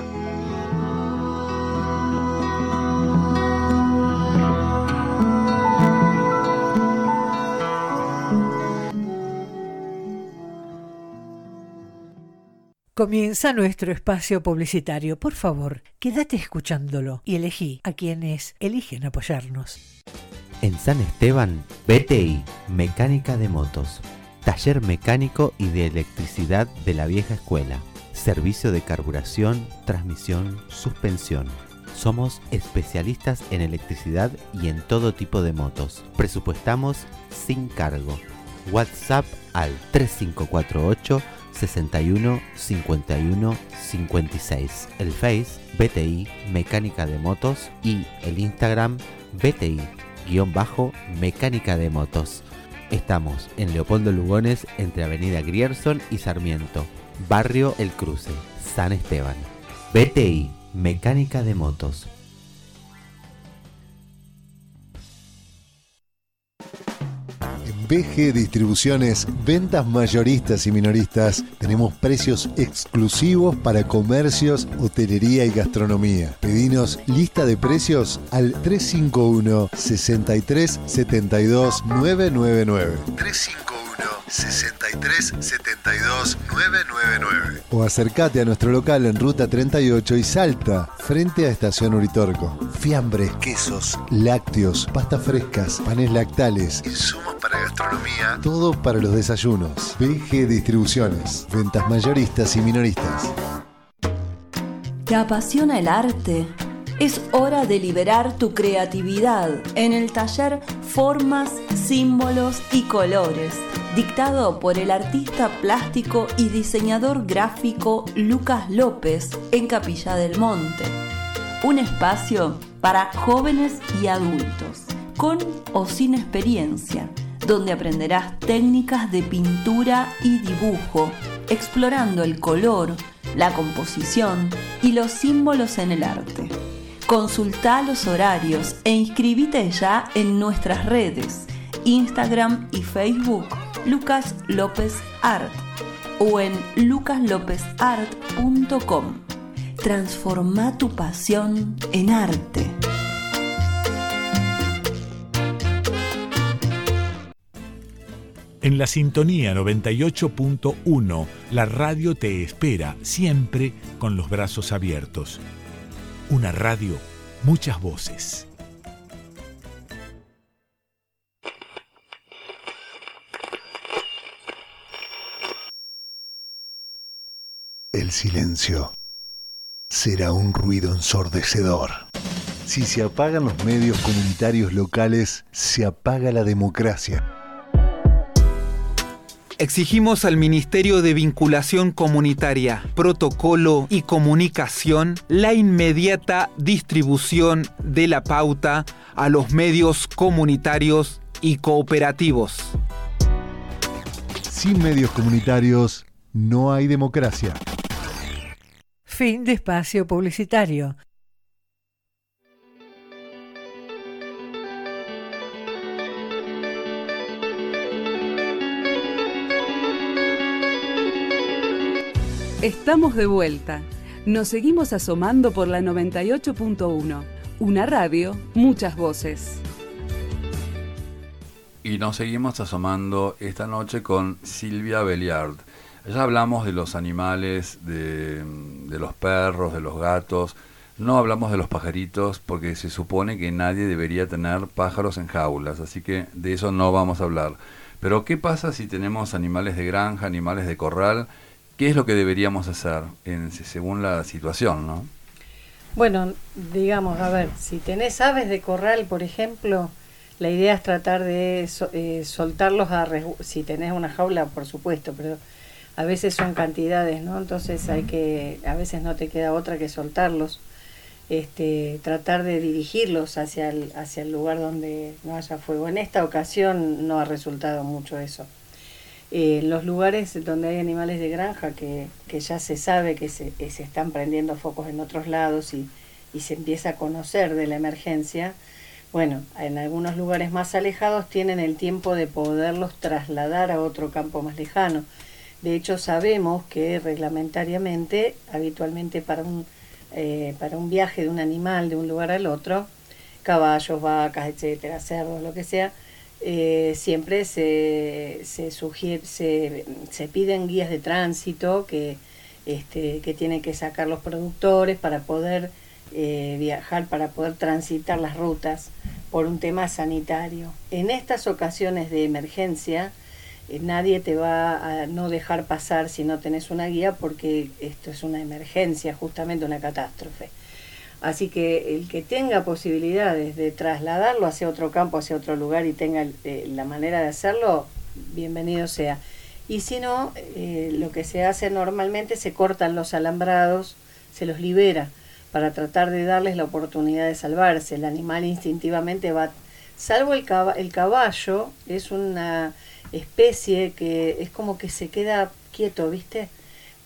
T: Comienza nuestro espacio publicitario. Por favor, quédate escuchándolo y elegí a quienes eligen apoyarnos.
U: En San Esteban, BTI, Mecánica de Motos. Taller mecánico y de electricidad de la vieja escuela. Servicio de carburación, transmisión, suspensión. Somos especialistas en electricidad y en todo tipo de motos. Presupuestamos sin cargo. WhatsApp al 3548 61 51 56. El Face BTI Mecánica de Motos y el Instagram BTI-Mecánica de Motos. Estamos en Leopoldo Lugones entre Avenida Grierson y Sarmiento, Barrio El Cruce, San Esteban. BTI Mecánica de Motos.
M: BG Distribuciones, ventas mayoristas y minoristas. Tenemos precios exclusivos para comercios, hotelería y gastronomía. Pedinos lista de precios al 351 63 72 999. 63 72 999. O acércate a nuestro local en Ruta 38 y Salta, frente a Estación Uritorco. Fiambres, quesos, lácteos, pastas frescas, panes lactales, insumos para gastronomía, todo para los desayunos. BG Distribuciones, ventas mayoristas y minoristas.
A: ¿Te apasiona el arte? Es hora de liberar tu creatividad en el taller Formas, Símbolos y Colores, dictado por el artista plástico y diseñador gráfico Lucas López en Capilla del Monte. Un espacio para jóvenes y adultos, con o sin experiencia, donde aprenderás técnicas de pintura y dibujo, explorando el color, la composición y los símbolos en el arte. Consulta los horarios e inscribite ya en nuestras redes, Instagram y Facebook, Lucas López Art, o en lucaslopezart.com. Transforma tu pasión en arte.
V: En la sintonía 98.1, la radio te espera siempre con los brazos abiertos. Una radio, muchas voces.
M: El silencio será un ruido ensordecedor. Si se apagan los medios comunitarios locales, se apaga la democracia.
W: Exigimos al Ministerio de Vinculación Comunitaria, Protocolo y Comunicación la inmediata distribución de la pauta a los medios comunitarios y cooperativos.
M: Sin medios comunitarios no hay democracia.
T: Fin de espacio publicitario.
Q: Estamos de vuelta. Nos seguimos asomando por la 98.1. Una radio, muchas voces.
E: Y nos seguimos asomando esta noche con Silvia Belliard. Ya hablamos de los animales, de los perros, de los gatos. No hablamos de los pajaritos porque se supone que nadie debería tener pájaros en jaulas, así que de eso no vamos a hablar. Pero ¿qué pasa si tenemos animales de granja, animales de corral? ¿Qué es lo que deberíamos hacer según la situación, no?
F: Bueno, digamos, a ver, si tenés aves de corral, por ejemplo, la idea es tratar de soltarlos si tenés una jaula, por supuesto, pero a veces son cantidades, ¿no? Entonces a veces no te queda otra que soltarlos, tratar de dirigirlos hacia el lugar donde no haya fuego. En esta ocasión no ha resultado mucho eso. Los lugares donde hay animales de granja que ya se sabe que se están prendiendo focos en otros lados y se empieza a conocer de la emergencia, bueno, en algunos lugares más alejados tienen el tiempo de poderlos trasladar a otro campo más lejano. De hecho, sabemos que reglamentariamente, habitualmente para un viaje de un animal de un lugar al otro, caballos, vacas, etcétera, cerdos, lo que sea, siempre se piden guías de tránsito que tienen que sacar los productores para poder viajar, para poder transitar las rutas por un tema sanitario. En estas ocasiones de emergencia, nadie te va a no dejar pasar si no tenés una guía, porque esto es una emergencia, justamente una catástrofe. Así que el que tenga posibilidades de trasladarlo hacia otro campo, hacia otro lugar y tenga la manera de hacerlo, bienvenido sea. Y si no, lo que se hace normalmente, se cortan los alambrados, se los libera para tratar de darles la oportunidad de salvarse. El animal instintivamente va, salvo el caballo, es una especie que es como que se queda quieto, ¿viste?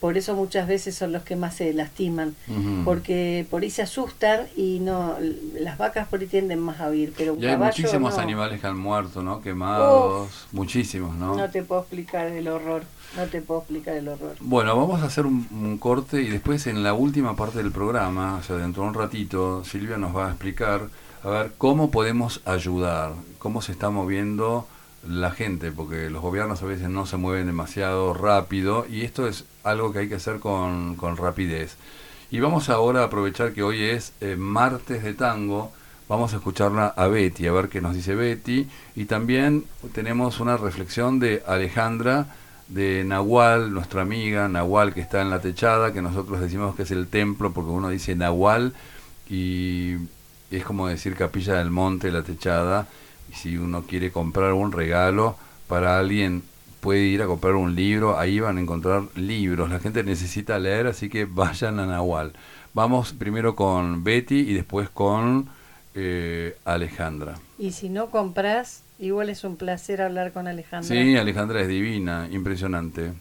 F: Por eso muchas veces son los que más se lastiman,
E: Ujú.
F: porque por ahí se asustan y no, las vacas por ahí tienden más a huir, pero un
E: Y hay
F: caballo
E: muchísimos
F: no.
E: animales que han muerto, ¿no? Quemados, muchísimos, ¿no?
F: No te puedo explicar el horror, no te puedo explicar el horror.
E: Bueno, vamos a hacer un corte y después en la última parte del programa, o sea, dentro de un ratito, Silvia nos va a explicar, a ver, cómo podemos ayudar, cómo se está moviendo la gente, porque los gobiernos a veces no se mueven demasiado rápido y esto es algo que hay que hacer con rapidez. Y vamos ahora a aprovechar que hoy es martes de tango, vamos a escucharla a Betty, a ver qué nos dice Betty, y también tenemos una reflexión de Alejandra, de Nahual, nuestra amiga Nahual, que está en la techada, que nosotros decimos que es el templo, porque uno dice Nahual y es como decir Capilla del Monte, la techada. Y si uno quiere comprar un regalo para alguien, puede ir a comprar un libro, ahí van a encontrar libros, la gente necesita leer, así que vayan a Nahual. Vamos primero con Betty y después con Alejandra.
F: Y si no compras, igual es un placer hablar con Alejandra.
E: Sí, Alejandra es divina, impresionante.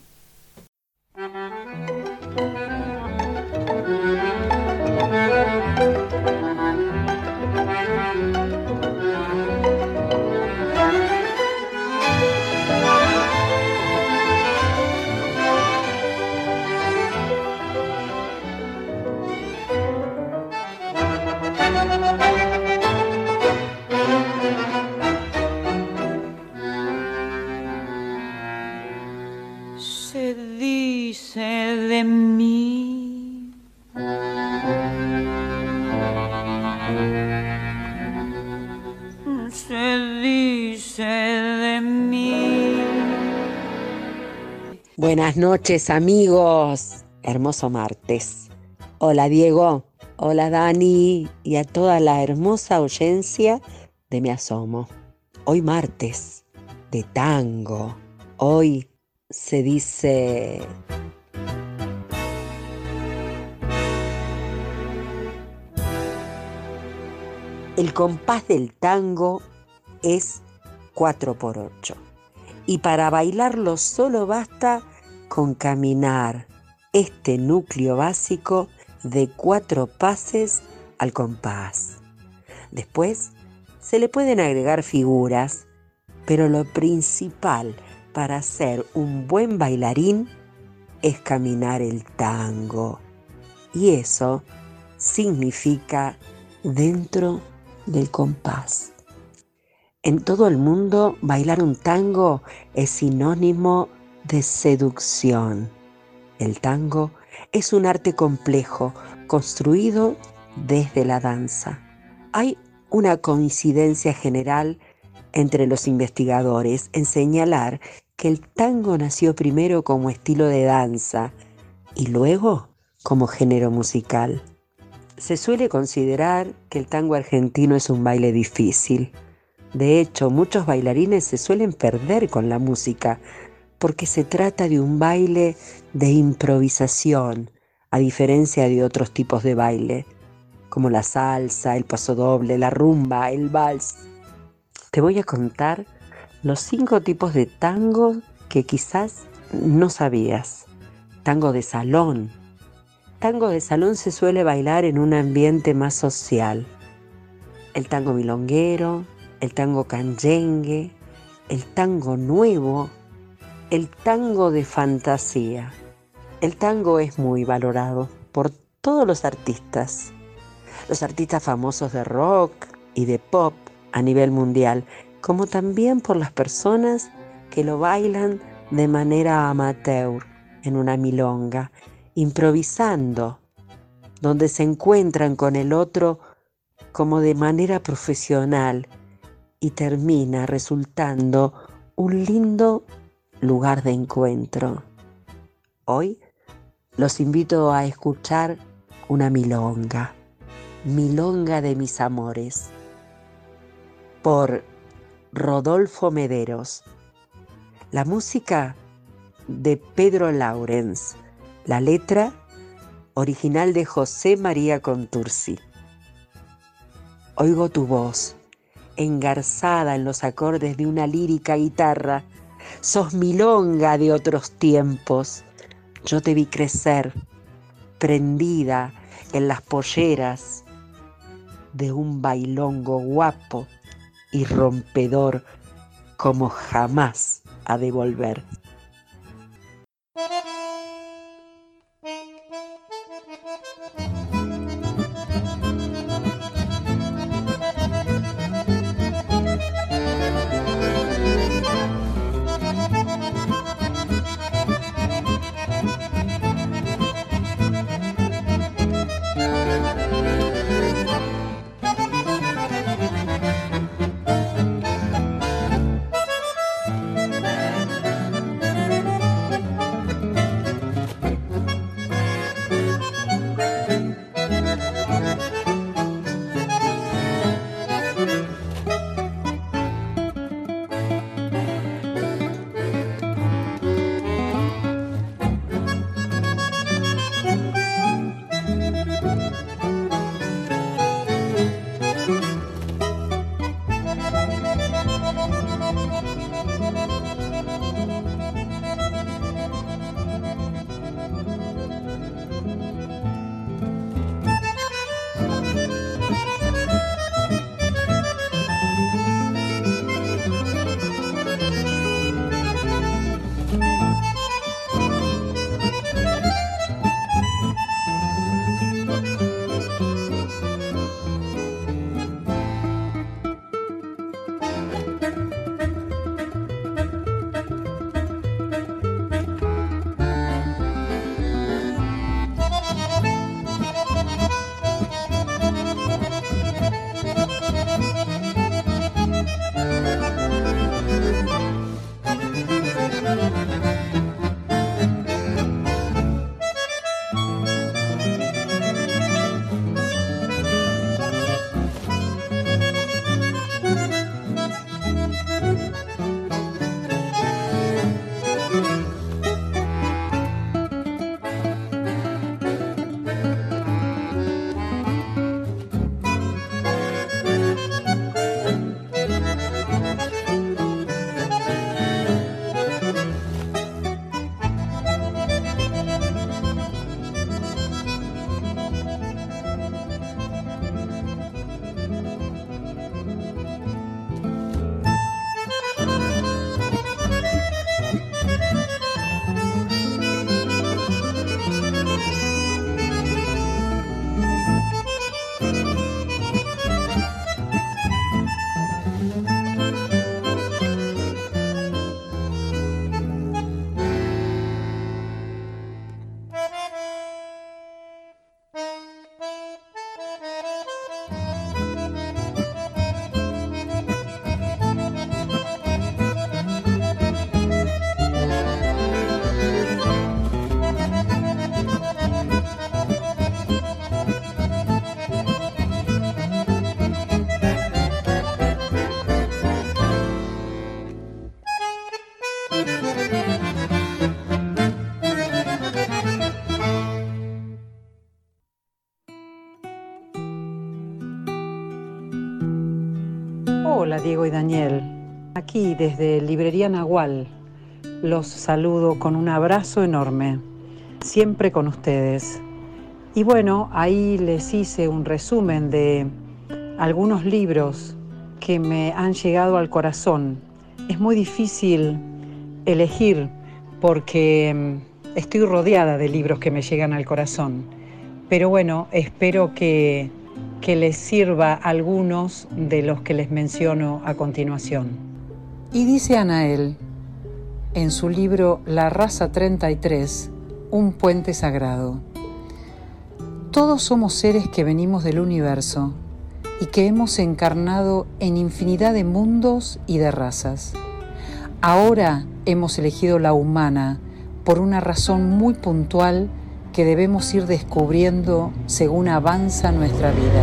B: Se dice de mí se dice de mí.
O: Buenas noches, amigos. Hermoso martes. Hola, Diego. Hola, Dani. Y a toda la hermosa audiencia de Me Asomo. Hoy martes de tango. Hoy se dice... El compás del tango es 4x8 y para bailarlo solo basta con caminar este núcleo básico de 4 pases al compás. Después se le pueden agregar figuras, pero lo principal para ser un buen bailarín es caminar el tango. Y eso significa dentro del compás. En todo el mundo, bailar un tango es sinónimo de seducción. El tango es un arte complejo, construido desde la danza. Hay una coincidencia general entre los investigadores en señalar que el tango nació primero como estilo de danza y luego como género musical. Se suele considerar que el tango argentino es un baile difícil. De hecho, muchos bailarines se suelen perder con la música porque se trata de un baile de improvisación, a diferencia de otros tipos de baile, como la salsa, el pasodoble, la rumba, el vals. Te voy a contar los 5 tipos de tango que quizás no sabías. Tango de salón. Tango de salón se suele bailar en un ambiente más social. El tango milonguero, el tango canyengue, el tango nuevo, el tango de fantasía. El tango es muy valorado por todos los artistas famosos de rock y de pop a nivel mundial, como también por las personas que lo bailan de manera amateur en una milonga, improvisando, donde se encuentran con el otro como de manera profesional y termina resultando un lindo lugar de encuentro. Hoy los invito a escuchar una milonga, Milonga de mis amores, por Rodolfo Mederos. La música de Pedro Laurens, la letra original de José María Contursi. Oigo tu voz, engarzada en los acordes de una lírica guitarra. Sos milonga de otros tiempos, Yo te vi crecer, prendida en las polleras de un bailongo guapo y rompedor como jamás ha de volver.
K: Hola Diego y Daniel, aquí desde Librería Nahual. Los saludo con un abrazo enorme, siempre con ustedes. Y bueno, ahí les hice un resumen de algunos libros que me han llegado al corazón. Es muy difícil elegir porque estoy rodeada de libros que me llegan al corazón. Pero bueno, espero que les sirva algunos de los que les menciono a continuación. Y dice Anael, en su libro La raza 33, Un puente sagrado: todos somos seres que venimos del universo y que hemos encarnado en infinidad de mundos y de razas. Ahora hemos elegido la humana por una razón muy puntual que debemos ir descubriendo según avanza nuestra vida.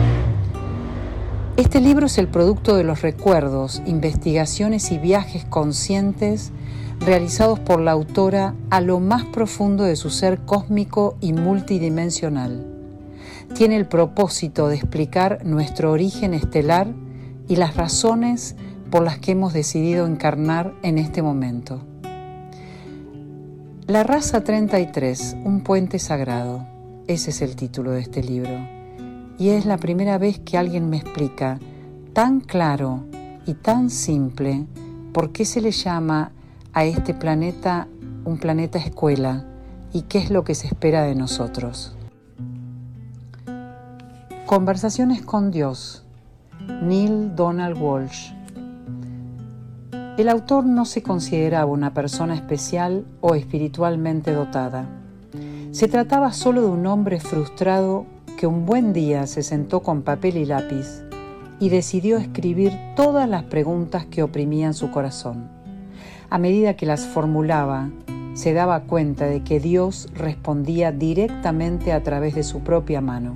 K: Este libro es el producto de los recuerdos, investigaciones y viajes conscientes realizados por la autora a lo más profundo de su ser cósmico y multidimensional. Tiene el propósito de explicar nuestro origen estelar y las razones por las que hemos decidido encarnar en este momento. La raza 33, un puente sagrado. Ese es el título de este libro. Y es la primera vez que alguien me explica tan claro y tan simple por qué se le llama a este planeta un planeta escuela y qué es lo que se espera de nosotros. Conversaciones con Dios, Neale Donald Walsch. El autor no se consideraba una persona especial o espiritualmente dotada. Se trataba solo de un hombre frustrado que un buen día se sentó con papel y lápiz y decidió escribir todas las preguntas que oprimían su corazón. A medida que las formulaba, se daba cuenta de que Dios respondía directamente a través de su propia mano.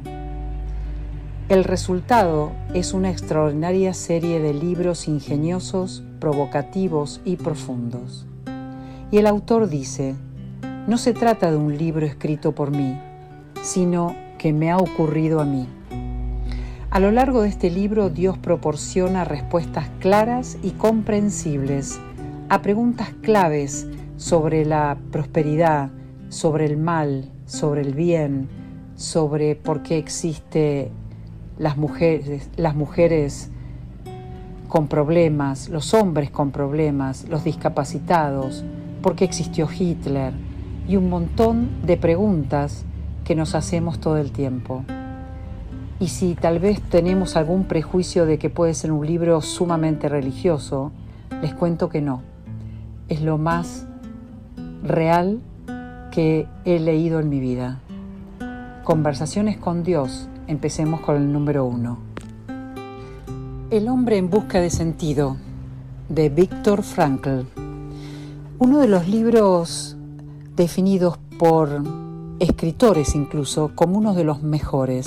K: El resultado es una extraordinaria serie de libros ingeniosos, provocativos y profundos. Y el autor dice: no se trata de un libro escrito por mí, sino que me ha ocurrido a mí. A lo largo de este libro, Dios proporciona respuestas claras y comprensibles a preguntas claves sobre la prosperidad, sobre el mal, sobre el bien, sobre por qué existen las mujeres con problemas, los hombres con problemas, los discapacitados, por qué existió Hitler, y un montón de preguntas que nos hacemos todo el tiempo. Y si tal vez tenemos algún prejuicio de que puede ser un libro sumamente religioso, les cuento que no. Es lo más real que he leído en mi vida. Conversaciones con Dios. Empecemos con el número 1. El hombre en busca de sentido, de Viktor Frankl. Uno de los libros definidos por escritores incluso como uno de los mejores.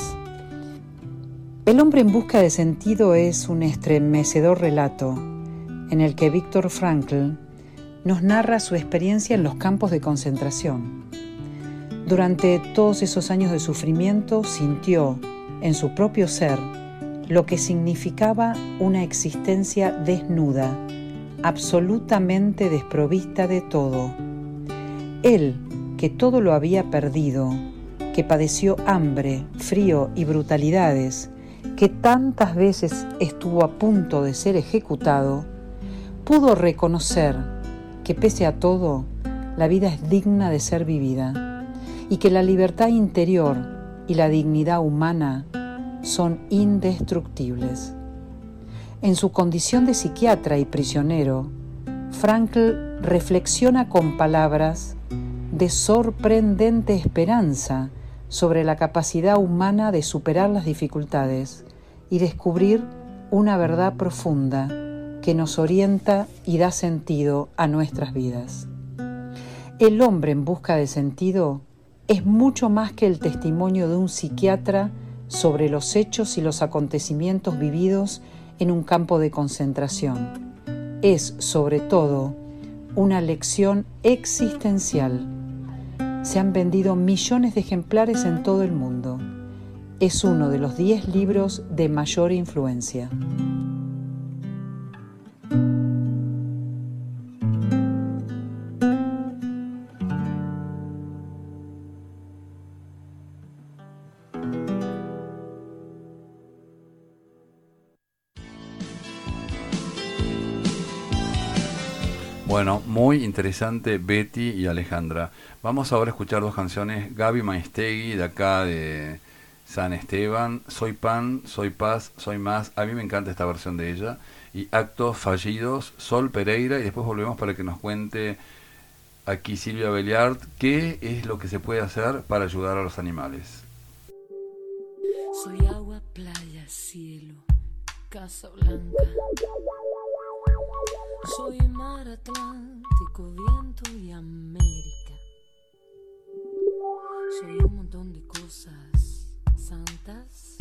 K: El hombre en busca de sentido es un estremecedor relato en el que Viktor Frankl nos narra su experiencia en los campos de concentración. Durante todos esos años de sufrimiento sintió en su propio ser lo que significaba una existencia desnuda, absolutamente desprovista de todo. Él, que todo lo había perdido, que padeció hambre, frío y brutalidades, que tantas veces estuvo a punto de ser ejecutado, pudo reconocer que pese a todo, la vida es digna de ser vivida y que la libertad interior y la dignidad humana son indestructibles. En su condición de psiquiatra y prisionero, Frankl reflexiona con palabras de sorprendente esperanza sobre la capacidad humana de superar las dificultades y descubrir una verdad profunda que nos orienta y da sentido a nuestras vidas. El hombre en busca de sentido es mucho más que el testimonio de un psiquiatra sobre los hechos y los acontecimientos vividos en un campo de concentración. Es, sobre todo, una lección existencial. Se han vendido millones de ejemplares en todo el mundo. Es uno de los 10 libros de mayor influencia.
E: Bueno, muy interesante Betty y Alejandra. Vamos ahora a escuchar 2 canciones. Gaby Maestegui, de acá de San Esteban. Soy pan, soy paz, soy más. A mí me encanta esta versión de ella. Y Actos fallidos, Sol Pereira. Y después volvemos para que nos cuente aquí Silvia Belliard qué es lo que se puede hacer para ayudar a los animales.
G: Soy agua, playa, cielo, Casa Blanca. Soy mar, Atlántico, viento y América. Soy un montón de cosas santas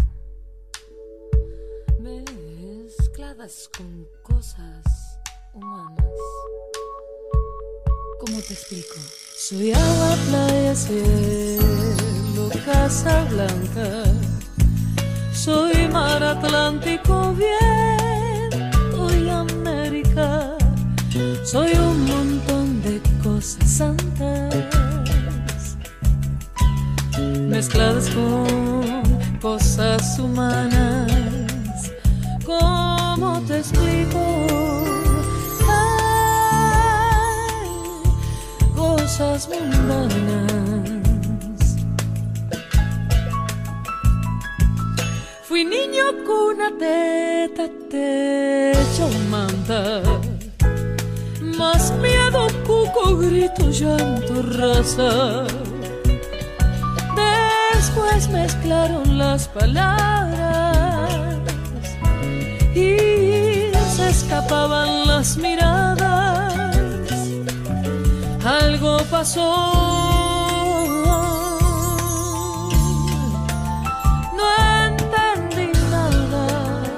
G: mezcladas con cosas humanas. ¿Cómo te explico? Soy agua, playa, cielo, Casa Blanca. Soy mar, Atlántico, viento y América. Soy un montón de cosas santas mezcladas con cosas humanas. ¿Cómo te explico? Ay, cosas mundanas. Fui niño cuna, teta, techo, manta. Más miedo, cuco, grito, llanto, raza. Después mezclaron las palabras y se escapaban las miradas. Algo pasó. No entendí nada.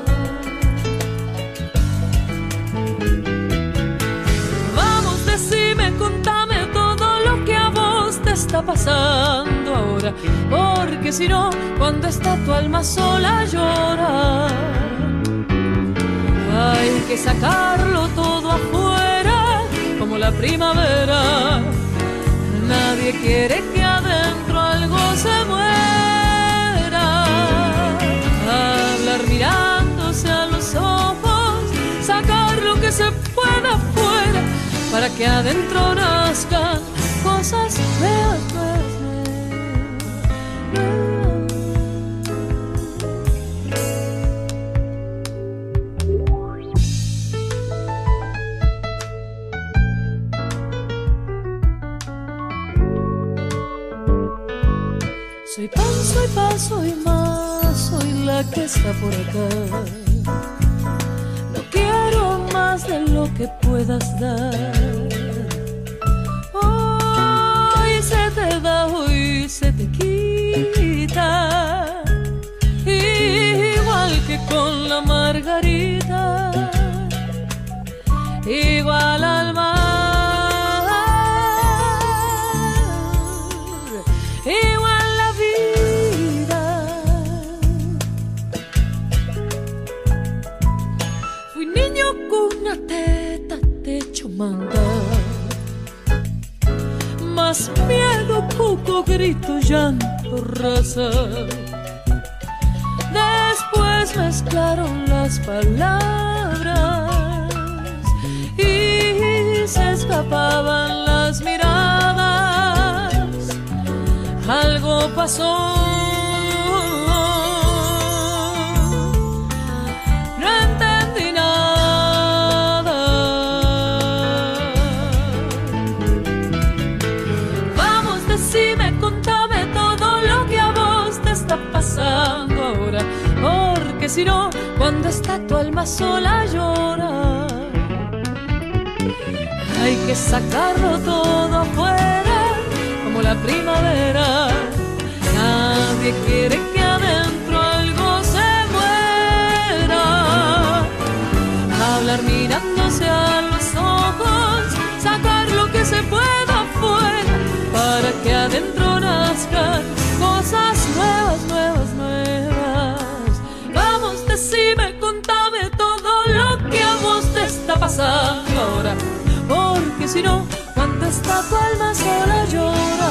G: Vamos, decime, contame todo lo que a vos te está pasando ahora, porque si no, cuando está tu alma sola llora. Hay que sacarlo todo afuera, como la primavera. Nadie quiere que adentro algo se muera. Hablar mirándose a los ojos, sacar lo que se pueda afuera, para que adentro nazcan cosas feas, feas. Soy pan, soy más, soy la que está por acá. No quiero más de lo que puedas dar. Hoy se te da, hoy se te quita. Igual que con la margarita, igual al mar. Una teta, techo, manda. Más miedo, cuco, grito, llanto, raza. Después mezclaron las palabras y se escapaban las miradas. Algo pasó. Ahora, porque si no, cuando está tu alma sola llora. Hay que sacarlo todo afuera, como la primavera. Nadie quiere que adentro algo se muera. Hablar mirándose a los ojos, sacar lo que se pueda afuera, para que adentro nazcan cosas nuevas, nuevas, nuevas. Vamos, decime, contame todo lo que a vos te está pasando ahora, porque si no, cuando está tu alma sola llora.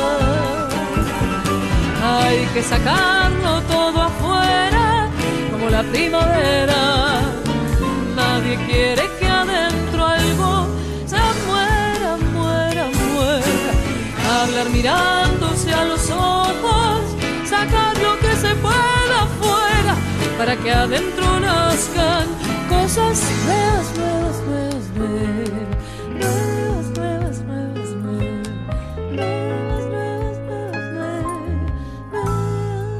G: Hay que sacarlo todo afuera, como la primavera. Nadie quiere que adentro algo se muera, muera, muera. Hablar mirándose a los ojos, sacar lo que se pueda afuera, para que adentro nazcan cosas nuevas, nuevas, nuevas, nuevas, nuevas, nuevas, nuevas, nuevas, nuevas, nuevas,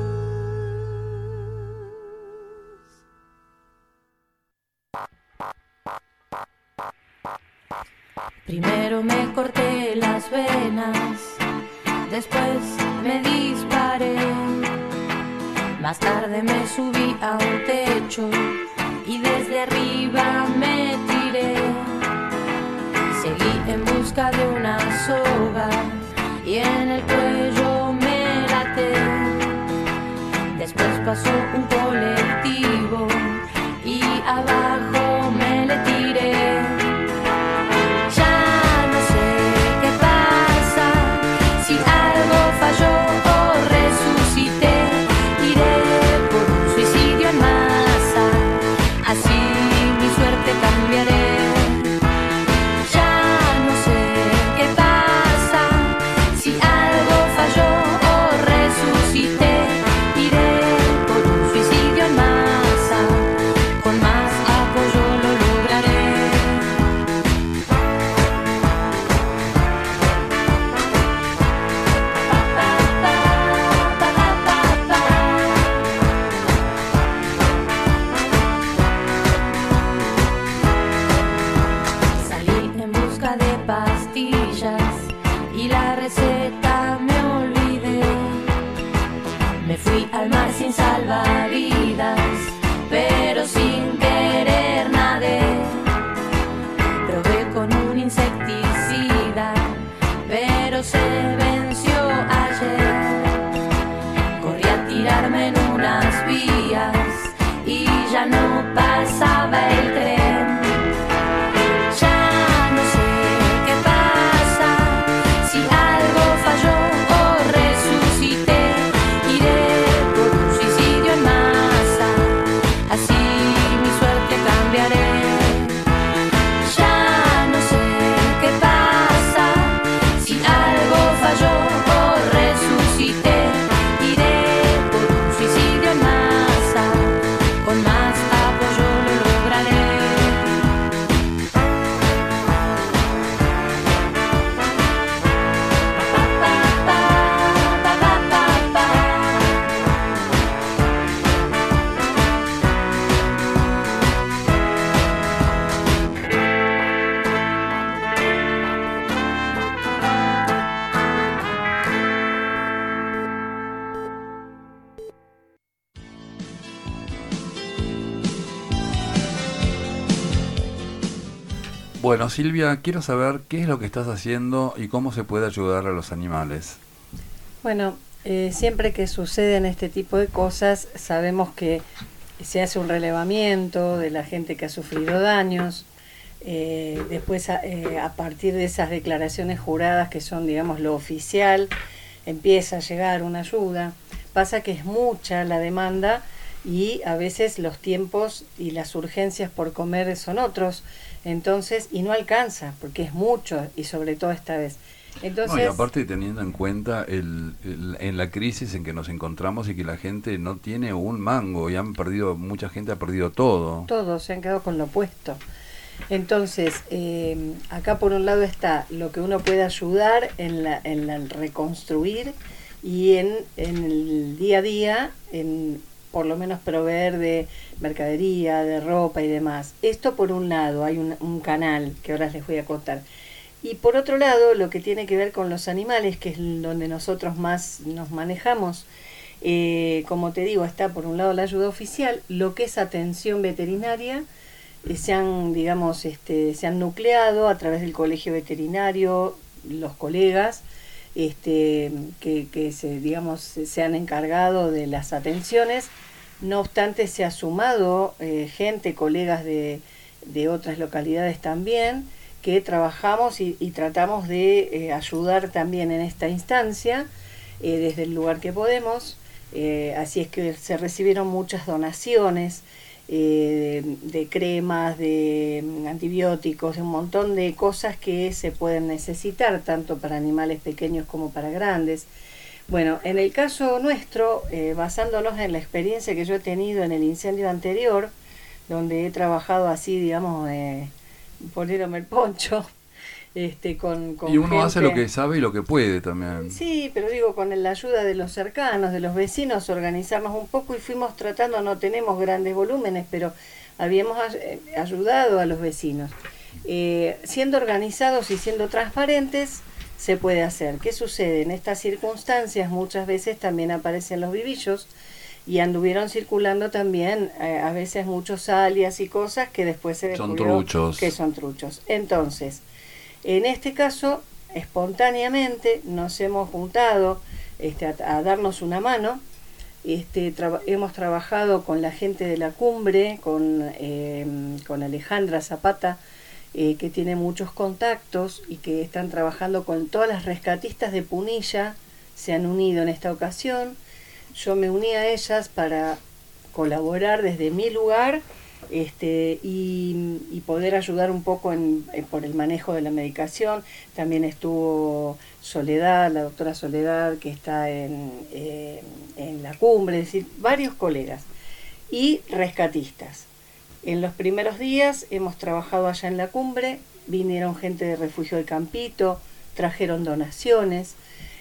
C: Primero me corté las venas, después me disparé. Más tarde me subí a un techo y desde arriba me tiré. Seguí en busca de una soga y en el cuello me laté. Después pasó un colectivo y abajo me le tiré. Ya no sé qué pasa, si algo falló o resucitó. pastillas y la receta me olvidé. Me fui al mar sin salvavidas, pero sin querer nadé. Probé con un insecticida, pero se venció ayer. Corrí a tirarme en unas vías y ya no pasaba el tren. Ya no sé qué pasa, si algo falló o resucité. Iré por un suicidio en masa, así mi suerte cambiaré. Ya no sé qué pasa, si algo falló o resucité. Iré por un suicidio en masa, con más apoyo lo lograré.
E: Bueno, Silvia, quiero saber qué es lo que estás haciendo y cómo se puede ayudar a los animales.
F: Bueno, siempre que suceden este tipo de cosas, sabemos que se hace un relevamiento de la gente que ha sufrido daños. Después, a partir de esas declaraciones juradas, que son, digamos, lo oficial, empieza a llegar una ayuda. Pasa que es mucha la demanda y a veces los tiempos y las urgencias por comer son otros. Entonces, y no alcanza, porque es mucho, y sobre todo esta vez. Entonces,
E: no, y aparte teniendo en cuenta en la crisis en que nos encontramos y que la gente no tiene un mango y mucha gente ha perdido todo.
F: Todos se han quedado con lo puesto. Entonces, acá por un lado está lo que uno puede ayudar en la reconstruir y en el día a día, en por lo menos proveer de mercadería, de ropa y demás. Esto por un lado, hay un canal que ahora les voy a contar. Y por otro lado, lo que tiene que ver con los animales, que es donde nosotros más nos manejamos, como te digo, está por un lado la ayuda oficial, lo que es atención veterinaria, se han nucleado a través del colegio veterinario, los colegas, que se han encargado de las atenciones. No obstante, se ha sumado colegas de otras localidades también, que trabajamos y tratamos de ayudar también en esta instancia, desde el lugar que podemos. Así es que se recibieron muchas donaciones de cremas, de antibióticos, de un montón de cosas que se pueden necesitar, tanto para animales pequeños como para grandes. Bueno, en el caso nuestro, basándonos en la experiencia que yo he tenido en el incendio anterior, donde he trabajado así, digamos, poniéndome el poncho, con
E: y uno
F: gente,
E: hace lo que sabe y lo que puede también.
F: Sí, pero digo, con la ayuda de los cercanos, de los vecinos, organizarnos un poco y fuimos tratando, no tenemos grandes volúmenes, pero habíamos ayudado a los vecinos. Siendo organizados y siendo transparentes, se puede hacer. ¿Qué sucede? En estas circunstancias muchas veces también aparecen los vivillos y anduvieron circulando también a veces muchos alias y cosas que después se descubrió que son truchos. Entonces, en este caso, espontáneamente nos hemos juntado a darnos una mano. Hemos trabajado con la gente de la cumbre, con Alejandra Zapata, que tiene muchos contactos y que están trabajando con todas las rescatistas de Punilla, se han unido en esta ocasión. Yo me uní a ellas para colaborar desde mi lugar y poder ayudar un poco por el manejo de la medicación. También estuvo Soledad, la doctora Soledad, que está en la cumbre, es decir, varios colegas y rescatistas. En los primeros días hemos trabajado allá en la cumbre, vinieron gente de Refugio del Campito, trajeron donaciones,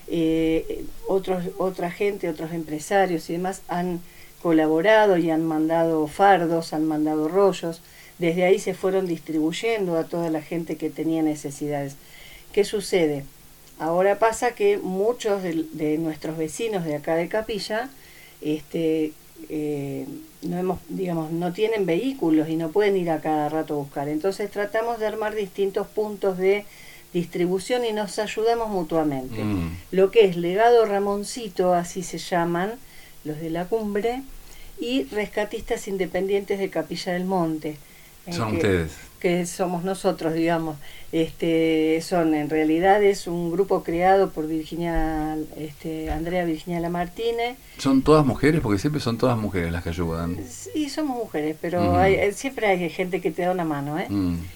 F: otra gente, otros empresarios y demás han colaborado y han mandado fardos, han mandado rollos. Desde ahí se fueron distribuyendo a toda la gente que tenía necesidades. ¿Qué sucede? Ahora pasa que muchos de nuestros vecinos de acá de Capilla no tienen vehículos y no pueden ir a cada rato a buscar. Entonces tratamos de armar distintos puntos de distribución y nos ayudamos mutuamente. Lo que es Legado Ramoncito, así se llaman los de la cumbre, y Rescatistas Independientes de Capilla del Monte.
E: Son ustedes.
F: Que somos nosotros, digamos. En realidad es un grupo creado por Andrea Virginia Lamartine.
E: ¿Son todas mujeres? Porque siempre son todas mujeres las que ayudan.
F: Sí, somos mujeres, pero siempre hay gente que te da una mano, ¿eh?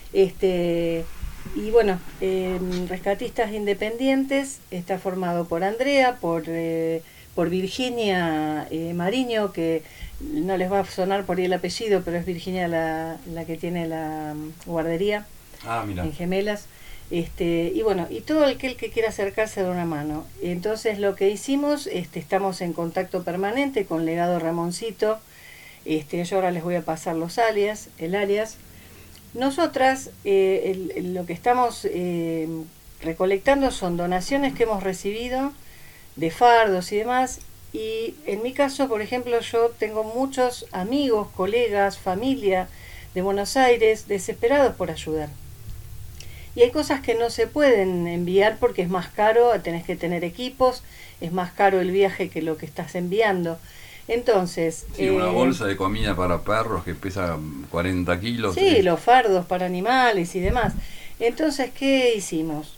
F: Y bueno, Rescatistas Independientes está formado por Andrea, por Virginia Mariño, que no les va a sonar por ahí el apellido, pero es Virginia la que tiene la guardería en Gemelas. Y bueno, y todo aquel que quiera acercarse de una mano. Entonces lo que hicimos, estamos en contacto permanente con Legado Ramoncito. Yo ahora les voy a pasar el alias. Nosotras lo que estamos recolectando son donaciones que hemos recibido de fardos y demás, y en mi caso, por ejemplo, yo tengo muchos amigos, colegas, familia de Buenos Aires desesperados por ayudar. Y hay cosas que no se pueden enviar porque es más caro, tenés que tener equipos, es más caro el viaje que lo que estás enviando. Entonces...
E: Sí, una bolsa de comida para perros que pesa 40 kilos.
F: Sí, los fardos para animales y demás. Entonces, ¿qué hicimos?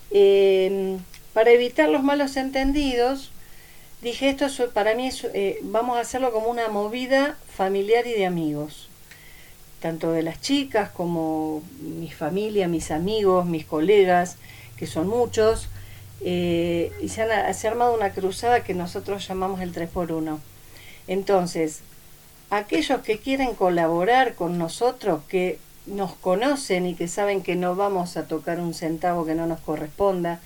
F: Para evitar los malos entendidos, dije, esto para mí vamos a hacerlo como una movida familiar y de amigos. Tanto de las chicas como mi familia, mis amigos, mis colegas, que son muchos. Y se ha armado una cruzada que nosotros llamamos el 3x1. Entonces, aquellos que quieren colaborar con nosotros, que nos conocen y que saben que no vamos a tocar un centavo que no nos corresponda,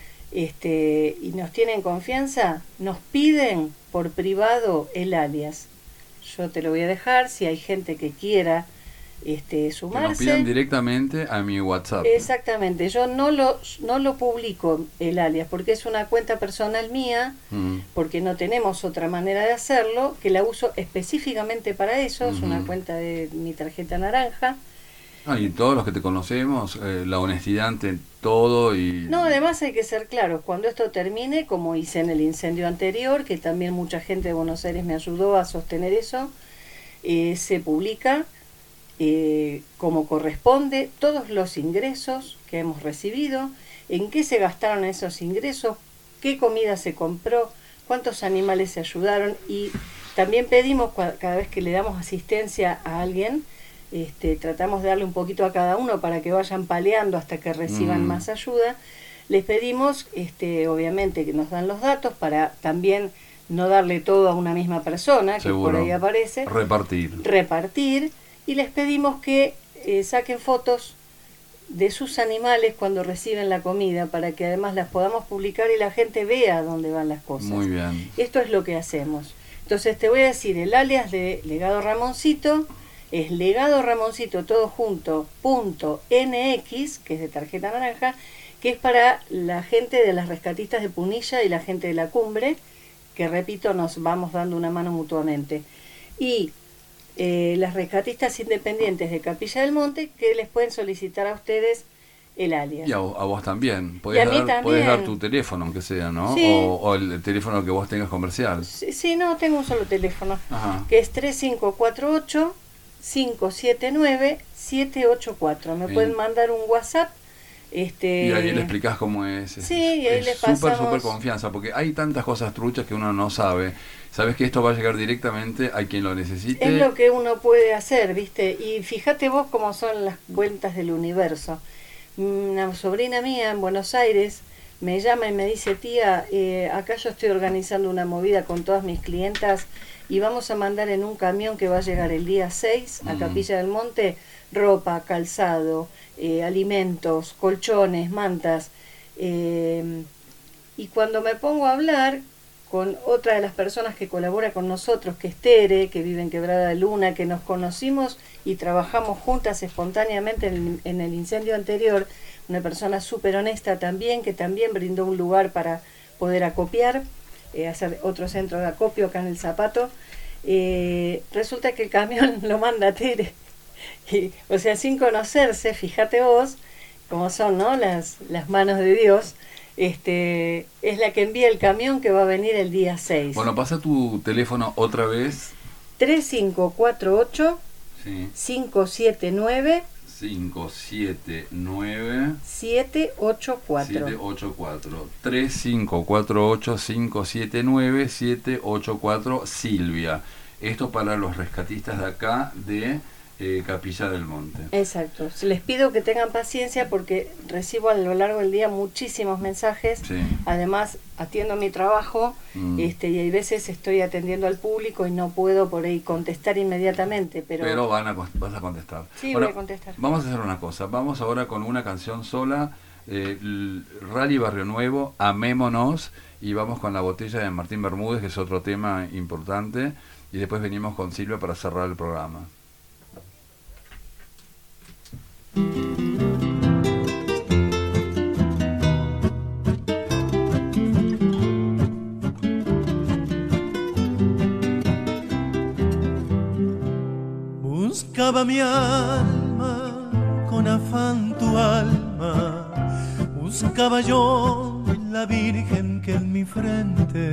F: y nos tienen confianza, nos piden por privado el alias. Yo te lo voy a dejar, si hay gente que quiera sumarse.
E: Que nos pidan directamente a mi WhatsApp.
F: Exactamente, yo no lo publico el alias, porque es una cuenta personal mía, porque no tenemos otra manera de hacerlo, que la uso específicamente para eso, es una cuenta de mi tarjeta naranja.
E: Y todos los que te conocemos, la honestidad ante todo y...
F: No, además hay que ser claros, cuando esto termine, como hice en el incendio anterior, que también mucha gente de Buenos Aires me ayudó a sostener eso, se publica como corresponde todos los ingresos que hemos recibido, en qué se gastaron esos ingresos, qué comida se compró, cuántos animales se ayudaron, y también pedimos cada vez que le damos asistencia a alguien, tratamos de darle un poquito a cada uno para que vayan paleando hasta que reciban más ayuda. Les pedimos, obviamente, que nos dan los datos para también no darle todo a una misma persona,
E: Seguro.
F: Que por ahí aparece. Repartir. Y les pedimos que saquen fotos de sus animales cuando reciben la comida, para que además las podamos publicar y la gente vea dónde van las cosas.
E: Muy bien.
F: Esto es lo que hacemos. Entonces te voy a decir, el alias de Legado Ramoncito es Legado Ramoncito todo junto .nx, que es de tarjeta naranja, que es para la gente de las rescatistas de Punilla y la gente de la cumbre, que repito, nos vamos dando una mano mutuamente. Y las rescatistas independientes de Capilla del Monte, que les pueden solicitar a ustedes el alias.
E: Y a vos también. Podés dar tu teléfono, aunque sea, ¿no?
F: Sí.
E: O el teléfono que vos tengas comercial.
F: Sí, no, tengo un solo teléfono,
E: Ajá.
F: que es 3548-579-784. Me pueden mandar un WhatsApp.
E: Y ahí le explicás cómo es.
F: Sí, y ahí le
E: pasamos.
F: pasamos.
E: Súper confianza, porque hay tantas cosas truchas que uno no sabe. Sabes que esto va a llegar directamente a quien lo necesite.
F: Es lo que uno puede hacer, ¿viste? Y fíjate vos cómo son las vueltas del universo. Una sobrina mía en Buenos Aires me llama y me dice, tía, acá yo estoy organizando una movida con todas mis clientas y vamos a mandar en un camión que va a llegar el día 6 a Capilla del Monte ropa, calzado, alimentos, colchones, mantas. Y cuando me pongo a hablar con otra de las personas que colabora con nosotros, que es Tere, que vive en Quebrada de Luna, que nos conocimos y trabajamos juntas espontáneamente en el incendio anterior, una persona súper honesta también, que también brindó un lugar para poder acopiar, hacer otro centro de acopio acá en El Zapato. Resulta que el camión lo manda Tere, o sea, sin conocerse, fíjate vos cómo son, ¿no? Las manos de Dios. Es la que envía el camión, que va a venir el día 6.
E: Bueno, pasa tu teléfono otra vez.
F: 3548
E: sí.
F: 579
E: 784 3548 579 784 Silvia. Esto para los rescatistas de acá de Capilla del Monte.
F: Exacto. Les pido que tengan paciencia porque recibo a lo largo del día muchísimos mensajes.
E: Sí.
F: Además, atiendo mi trabajo y hay veces estoy atendiendo al público y no puedo por ahí contestar inmediatamente. Pero
E: vas a contestar.
F: Sí,
E: bueno,
F: voy a contestar.
E: Vamos a hacer una cosa. Vamos ahora con una canción sola. Rally Barrio Nuevo, Amémonos. Y vamos con La Botella de Martín Bermúdez, que es otro tema importante. Y después venimos con Silvia para cerrar el programa.
H: Buscaba mi alma con afán tu alma, buscaba yo la Virgen que en mi frente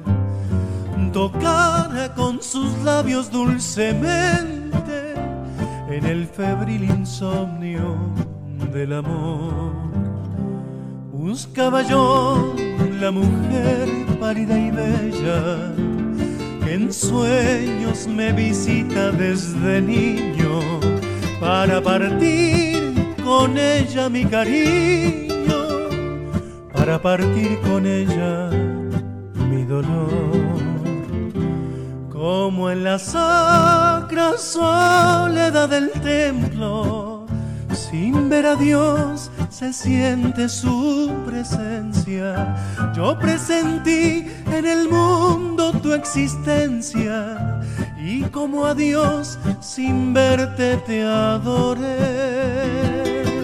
H: tocara con sus labios dulcemente en el febril insomnio del amor. Buscaba yo la mujer pálida y bella que en sueños me visita desde niño, para partir con ella mi cariño, para partir con ella mi dolor. Como en la sacra soledad del templo, sin ver a Dios se siente su presencia. Yo presentí en el mundo tu existencia y como a Dios sin verte te adoré.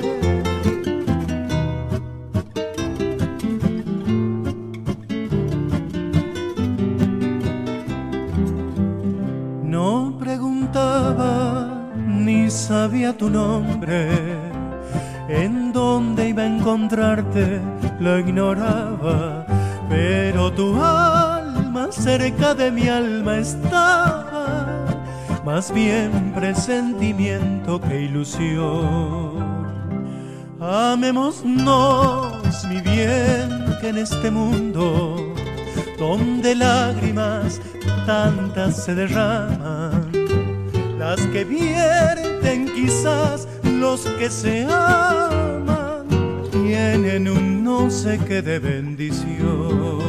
H: No preguntaba ni sabía tu nombre, en dónde iba a encontrarte lo ignoraba, pero tu alma cerca de mi alma estaba, más bien presentimiento que ilusión. Amémonos, mi bien, que en este mundo donde lágrimas tantas se derraman, las que vierten quizás los que se aman, tienen un no sé qué de bendición.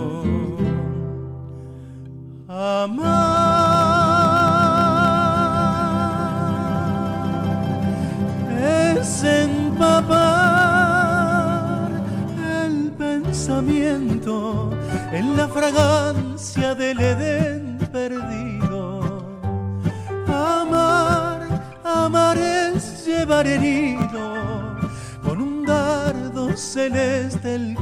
H: Amar es empapar el pensamiento en la fragancia del Edén perdido. Amar es llevar herido con un dardo celeste el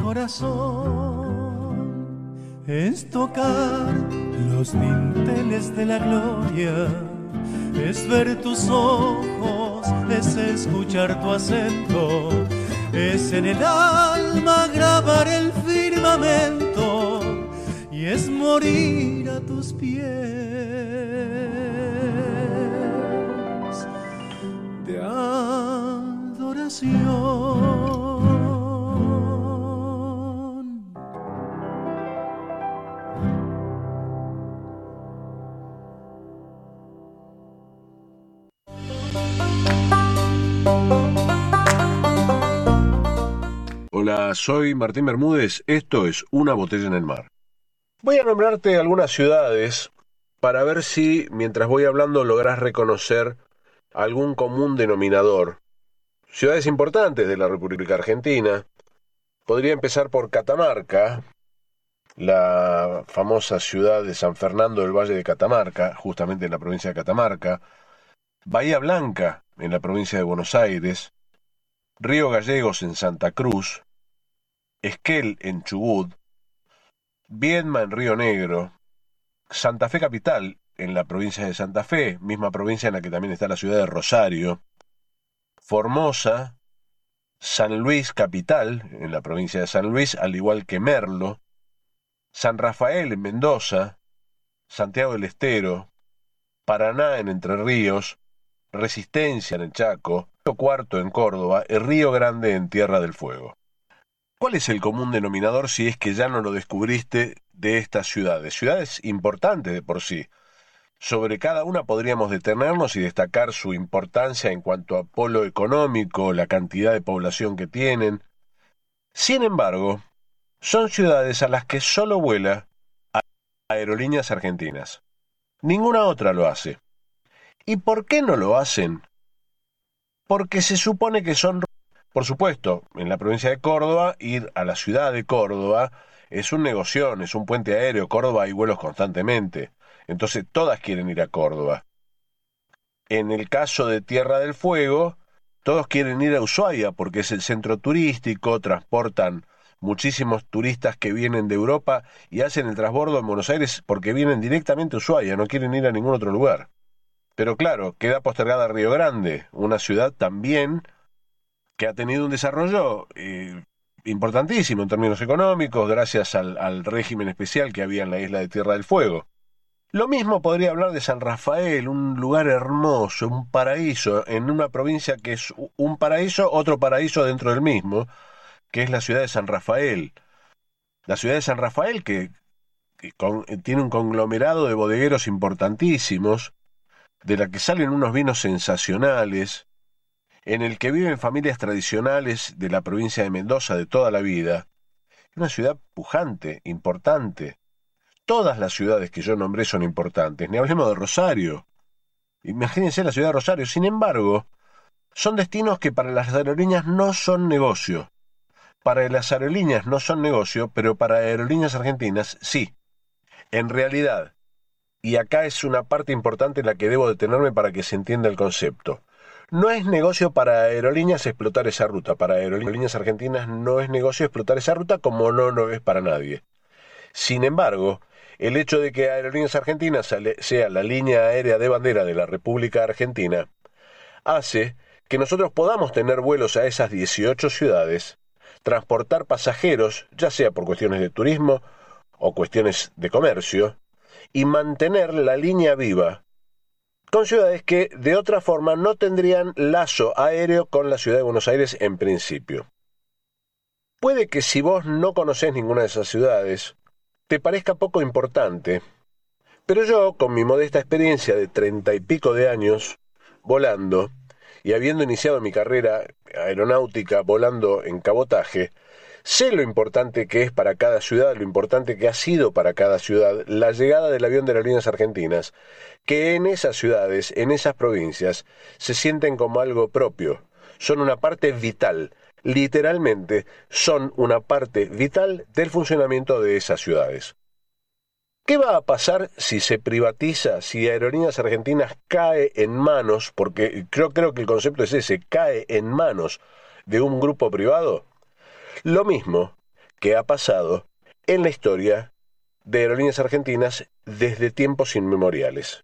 H: corazón. Es tocar los dinteles de la gloria, es ver tus ojos, es escuchar tu acento, es en el alma grabar el firmamento y es morir a tus pies de adoración.
I: Hola, soy Martín Bermúdez, esto es Una Botella en el Mar. Voy a nombrarte algunas ciudades para ver si, mientras voy hablando, lográs reconocer algún común denominador. Ciudades importantes de la República Argentina. Podría empezar por Catamarca, la famosa ciudad de San Fernando del Valle de Catamarca, justamente en la provincia de Catamarca. Bahía Blanca, en la provincia de Buenos Aires. Río Gallegos en Santa Cruz, Esquel en Chubut, Viedma en Río Negro, Santa Fe Capital en la provincia de Santa Fe, misma provincia en la que también está la ciudad de Rosario, Formosa, San Luis Capital en la provincia de San Luis, al igual que Merlo, San Rafael en Mendoza, Santiago del Estero, Paraná en Entre Ríos, Resistencia en el Chaco, Río Cuarto en Córdoba y Río Grande en Tierra del Fuego. ¿Cuál es el común denominador, si es que ya no lo descubriste, de estas ciudades? Ciudades importantes de por sí. Sobre cada una podríamos detenernos y destacar su importancia en cuanto a polo económico, la cantidad de población que tienen. Sin embargo, son ciudades a las que solo vuela Aerolíneas Argentinas. Ninguna otra lo hace. ¿Y por qué no lo hacen? Porque se supone que son... Por supuesto, en la provincia de Córdoba, ir a la ciudad de Córdoba es un negoción, es un puente aéreo. Córdoba hay vuelos constantemente. Entonces todas quieren ir a Córdoba. En el caso de Tierra del Fuego, todos quieren ir a Ushuaia porque es el centro turístico, transportan muchísimos turistas que vienen de Europa y hacen el transbordo en Buenos Aires porque vienen directamente a Ushuaia, no quieren ir a ningún otro lugar. Pero claro, queda postergada Río Grande, una ciudad también que ha tenido un desarrollo importantísimo en términos económicos, gracias al régimen especial que había en la isla de Tierra del Fuego. Lo mismo podría hablar de San Rafael, un lugar hermoso, un paraíso, en una provincia que es un paraíso, otro paraíso dentro del mismo, que es la ciudad de San Rafael. La ciudad de San Rafael que tiene un conglomerado de bodegueros importantísimos, de la que salen unos vinos sensacionales, en el que viven familias tradicionales de la provincia de Mendoza de toda la vida. Una ciudad pujante, importante. Todas las ciudades que yo nombré son importantes, ni hablemos de Rosario. Imagínense la ciudad de Rosario. Sin embargo, son destinos que para las aerolíneas no son negocio. Para las aerolíneas no son negocio, pero para Aerolíneas Argentinas sí. En realidad, y acá es una parte importante en la que debo detenerme para que se entienda el concepto, no es negocio para Aerolíneas explotar esa ruta. Para Aerolíneas Argentinas no es negocio explotar esa ruta, como no lo es para nadie. Sin embargo, el hecho de que Aerolíneas Argentinas sea la línea aérea de bandera de la República Argentina hace que nosotros podamos tener vuelos a esas 18 ciudades, transportar pasajeros, ya sea por cuestiones de turismo o cuestiones de comercio, y mantener la línea viva con ciudades que de otra forma no tendrían lazo aéreo con la ciudad de Buenos Aires en principio. Puede que si vos no conocés ninguna de esas ciudades, te parezca poco importante, pero yo, con mi modesta experiencia de 30 y pico de años volando, y habiendo iniciado mi carrera aeronáutica volando en cabotaje, sé lo importante que es para cada ciudad, lo importante que ha sido para cada ciudad la llegada del avión de Aerolíneas Argentinas, que en esas ciudades, en esas provincias, se sienten como algo propio. Son una parte vital, literalmente son una parte vital del funcionamiento de esas ciudades. ¿Qué va a pasar si se privatiza, si Aerolíneas Argentinas cae en manos, porque yo creo que el concepto es ese, cae en manos de un grupo privado? Lo mismo que ha pasado en la historia de Aerolíneas Argentinas desde tiempos inmemoriales.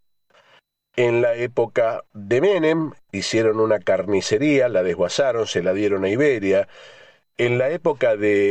I: En la época de Menem hicieron una carnicería, la desguazaron, se la dieron a Iberia. En la época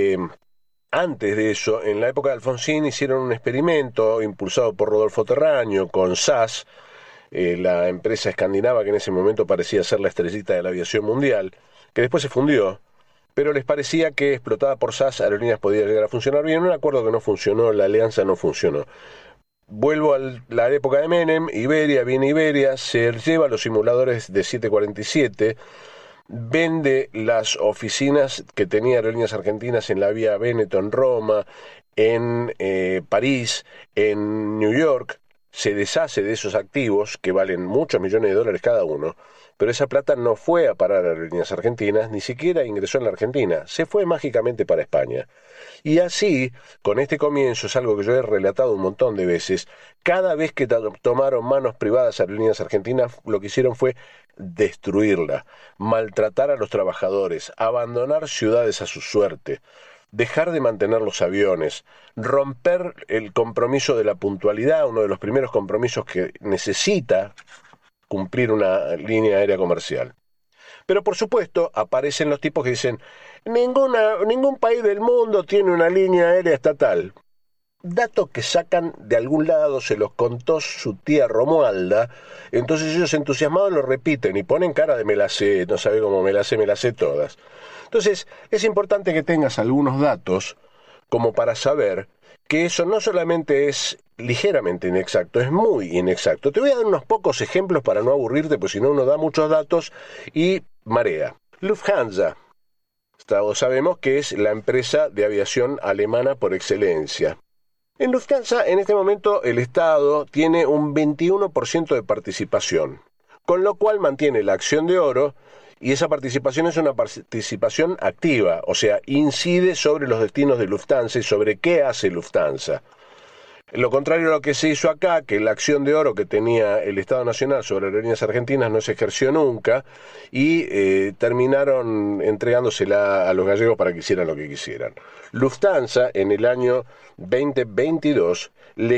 I: antes de eso, en la época de Alfonsín hicieron un experimento impulsado por Rodolfo Terraño con SAS, la empresa escandinava que en ese momento parecía ser la estrellita de la aviación mundial, que después se fundió. Pero les parecía que explotada por SAS, Aerolíneas podía llegar a funcionar bien. Un acuerdo que no funcionó, la alianza no funcionó. Vuelvo a la época de Menem, viene Iberia, se lleva los simuladores de 747, vende las oficinas que tenía Aerolíneas Argentinas en la vía Véneto en Roma, en París, en New York, se deshace de esos activos que valen muchos millones de dólares cada uno, pero esa plata no fue a parar a Aerolíneas Argentinas, ni siquiera ingresó en la Argentina, se fue mágicamente para España. Y así, con este comienzo, es algo que yo he relatado un montón de veces, cada vez que tomaron manos privadas a Aerolíneas Argentinas, lo que hicieron fue destruirla, maltratar a los trabajadores, abandonar ciudades a su suerte, dejar de mantener los aviones, romper el compromiso de la puntualidad, uno de los primeros compromisos que necesita cumplir una línea aérea comercial. Pero por supuesto aparecen los tipos que dicen ningún país del mundo tiene una línea aérea estatal. Datos que sacan de algún lado, se los contó su tía Romualda, entonces ellos entusiasmados lo repiten y ponen cara de me la sé, no sabe cómo me la sé todas. Entonces es importante que tengas algunos datos como para saber que eso no solamente es ligeramente inexacto, es muy inexacto. Te voy a dar unos pocos ejemplos para no aburrirte, pues si no uno da muchos datos y marea. Lufthansa, todos sabemos que es la empresa de aviación alemana por excelencia. En Lufthansa, en este momento, el Estado tiene un 21% de participación, con lo cual mantiene la acción de oro, y esa participación es una participación activa, o sea, incide sobre los destinos de Lufthansa y sobre qué hace Lufthansa. Lo contrario a lo que se hizo acá, que la acción de oro que tenía el Estado Nacional sobre Aerolíneas Argentinas no se ejerció nunca y terminaron entregándosela a los gallegos para que hicieran lo que quisieran. Lufthansa, en el año 2022,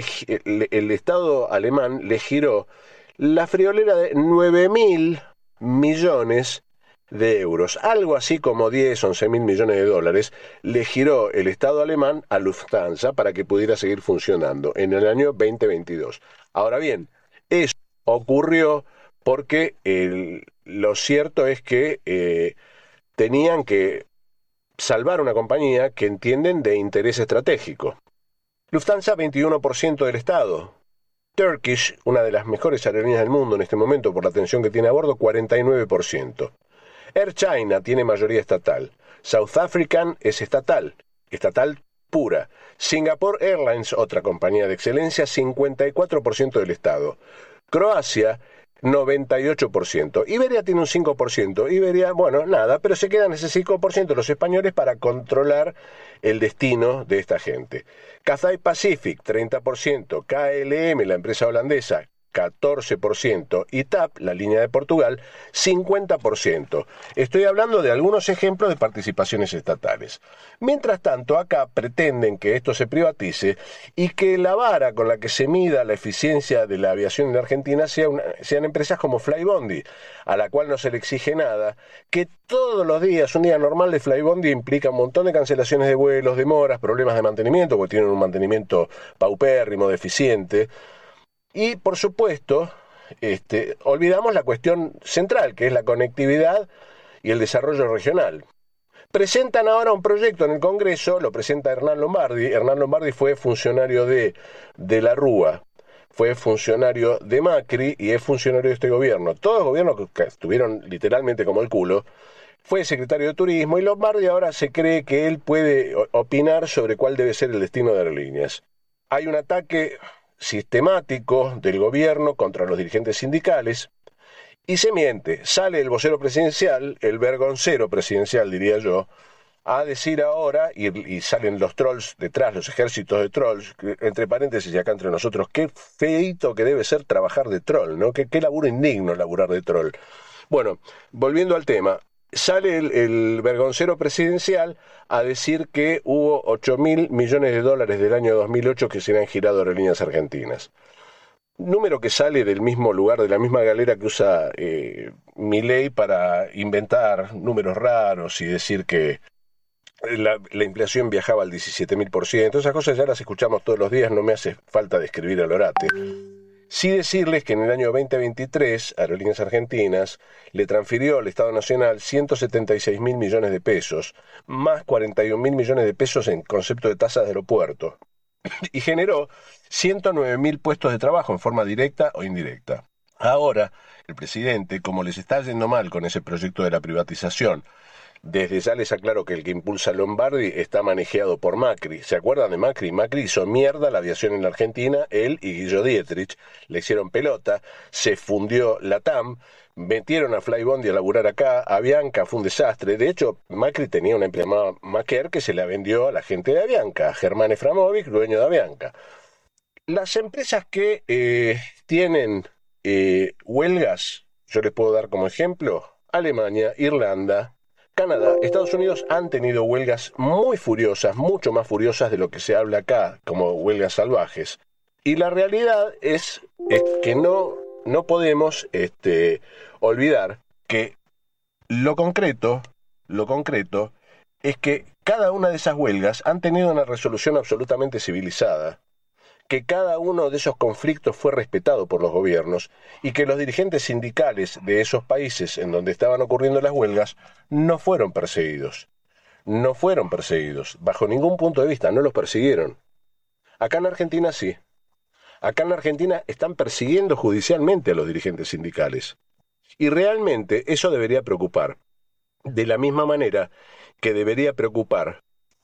I: el Estado alemán le giró la friolera de 9.000 millones de euros, algo así como 11 mil millones de dólares, le giró el Estado alemán a Lufthansa para que pudiera seguir funcionando en el año 2022. Ahora bien, eso ocurrió porque lo cierto es que tenían que salvar una compañía que entienden de interés estratégico. Lufthansa, 21% del Estado. Turkish, una de las mejores aerolíneas del mundo en este momento por la atención que tiene a bordo, 49%. Air China tiene mayoría estatal. South African es estatal pura. Singapore Airlines, otra compañía de excelencia, 54% del Estado. Croacia, 98%. Iberia tiene un 5%. Iberia, bueno, nada, pero se quedan ese 5% los españoles para controlar el destino de esta gente. Cathay Pacific, 30%. KLM, la empresa holandesa, 14%, y TAP, la línea de Portugal, 50%. Estoy hablando de algunos ejemplos de participaciones estatales. Mientras tanto, acá pretenden que esto se privatice y que la vara con la que se mida la eficiencia de la aviación en Argentina sean empresas como Flybondi, a la cual no se le exige nada, que todos los días, un día normal de Flybondi implica un montón de cancelaciones de vuelos, demoras, problemas de mantenimiento, porque tienen un mantenimiento paupérrimo, deficiente. Y, por supuesto, olvidamos la cuestión central, que es la conectividad y el desarrollo regional. Presentan ahora un proyecto en el Congreso, lo presenta Hernán Lombardi. Hernán Lombardi fue funcionario de la Rúa, fue funcionario de Macri y es funcionario de este gobierno. Todos los gobiernos que estuvieron literalmente como el culo. Fue secretario de Turismo y Lombardi ahora se cree que él puede opinar sobre cuál debe ser el destino de aerolíneas. Hay un ataque sistemático del gobierno contra los dirigentes sindicales y se miente. Sale el vocero presidencial, el vergoncero presidencial diría yo, a decir ahora, y salen los trolls detrás, los ejércitos de trolls, entre paréntesis y acá entre nosotros, qué feíto que debe ser trabajar de troll, ¿no? Qué laburo indigno laburar de troll. Bueno, volviendo al tema, sale el vergoncero presidencial a decir que hubo 8.000 millones de dólares del año 2008 que se le han girado a Aerolíneas Argentinas. Número que sale del mismo lugar, de la misma galera que usa Milei para inventar números raros y decir que la inflación viajaba al 17.000%. Esas cosas ya las escuchamos todos los días, no me hace falta describir al orate. Sí decirles que en el año 2023 Aerolíneas Argentinas le transfirió al Estado Nacional 176.000 millones de pesos, más 41.000 millones de pesos en concepto de tasas de aeropuerto, y generó 109.000 puestos de trabajo en forma directa o indirecta. Ahora, el presidente, como les está yendo mal con ese proyecto de la privatización, Desde ya les aclaro que el que impulsa Lombardi está manejado por Macri. ¿Se acuerdan de Macri? Macri hizo mierda la aviación en la Argentina, él y Guillo Dietrich le hicieron pelota, se fundió la TAM, metieron a Flybondi a laburar acá, Avianca fue un desastre. De hecho, Macri tenía una empresa llamada Maquer que se la vendió a la gente de Avianca, a Germán Eframovic, dueño de Avianca. Las empresas que tienen huelgas, yo les puedo dar como ejemplo, Alemania, Irlanda, Canadá, Estados Unidos han tenido huelgas muy furiosas, mucho más furiosas de lo que se habla acá, como huelgas salvajes. Y la realidad es que no podemos olvidar que lo concreto es que cada una de esas huelgas han tenido una resolución absolutamente civilizada, que cada uno de esos conflictos fue respetado por los gobiernos y que los dirigentes sindicales de esos países en donde estaban ocurriendo las huelgas no fueron perseguidos. No fueron perseguidos, bajo ningún punto de vista, no los persiguieron. Acá en Argentina sí. Acá en Argentina están persiguiendo judicialmente a los dirigentes sindicales. Y realmente eso debería preocupar. De la misma manera que debería preocupar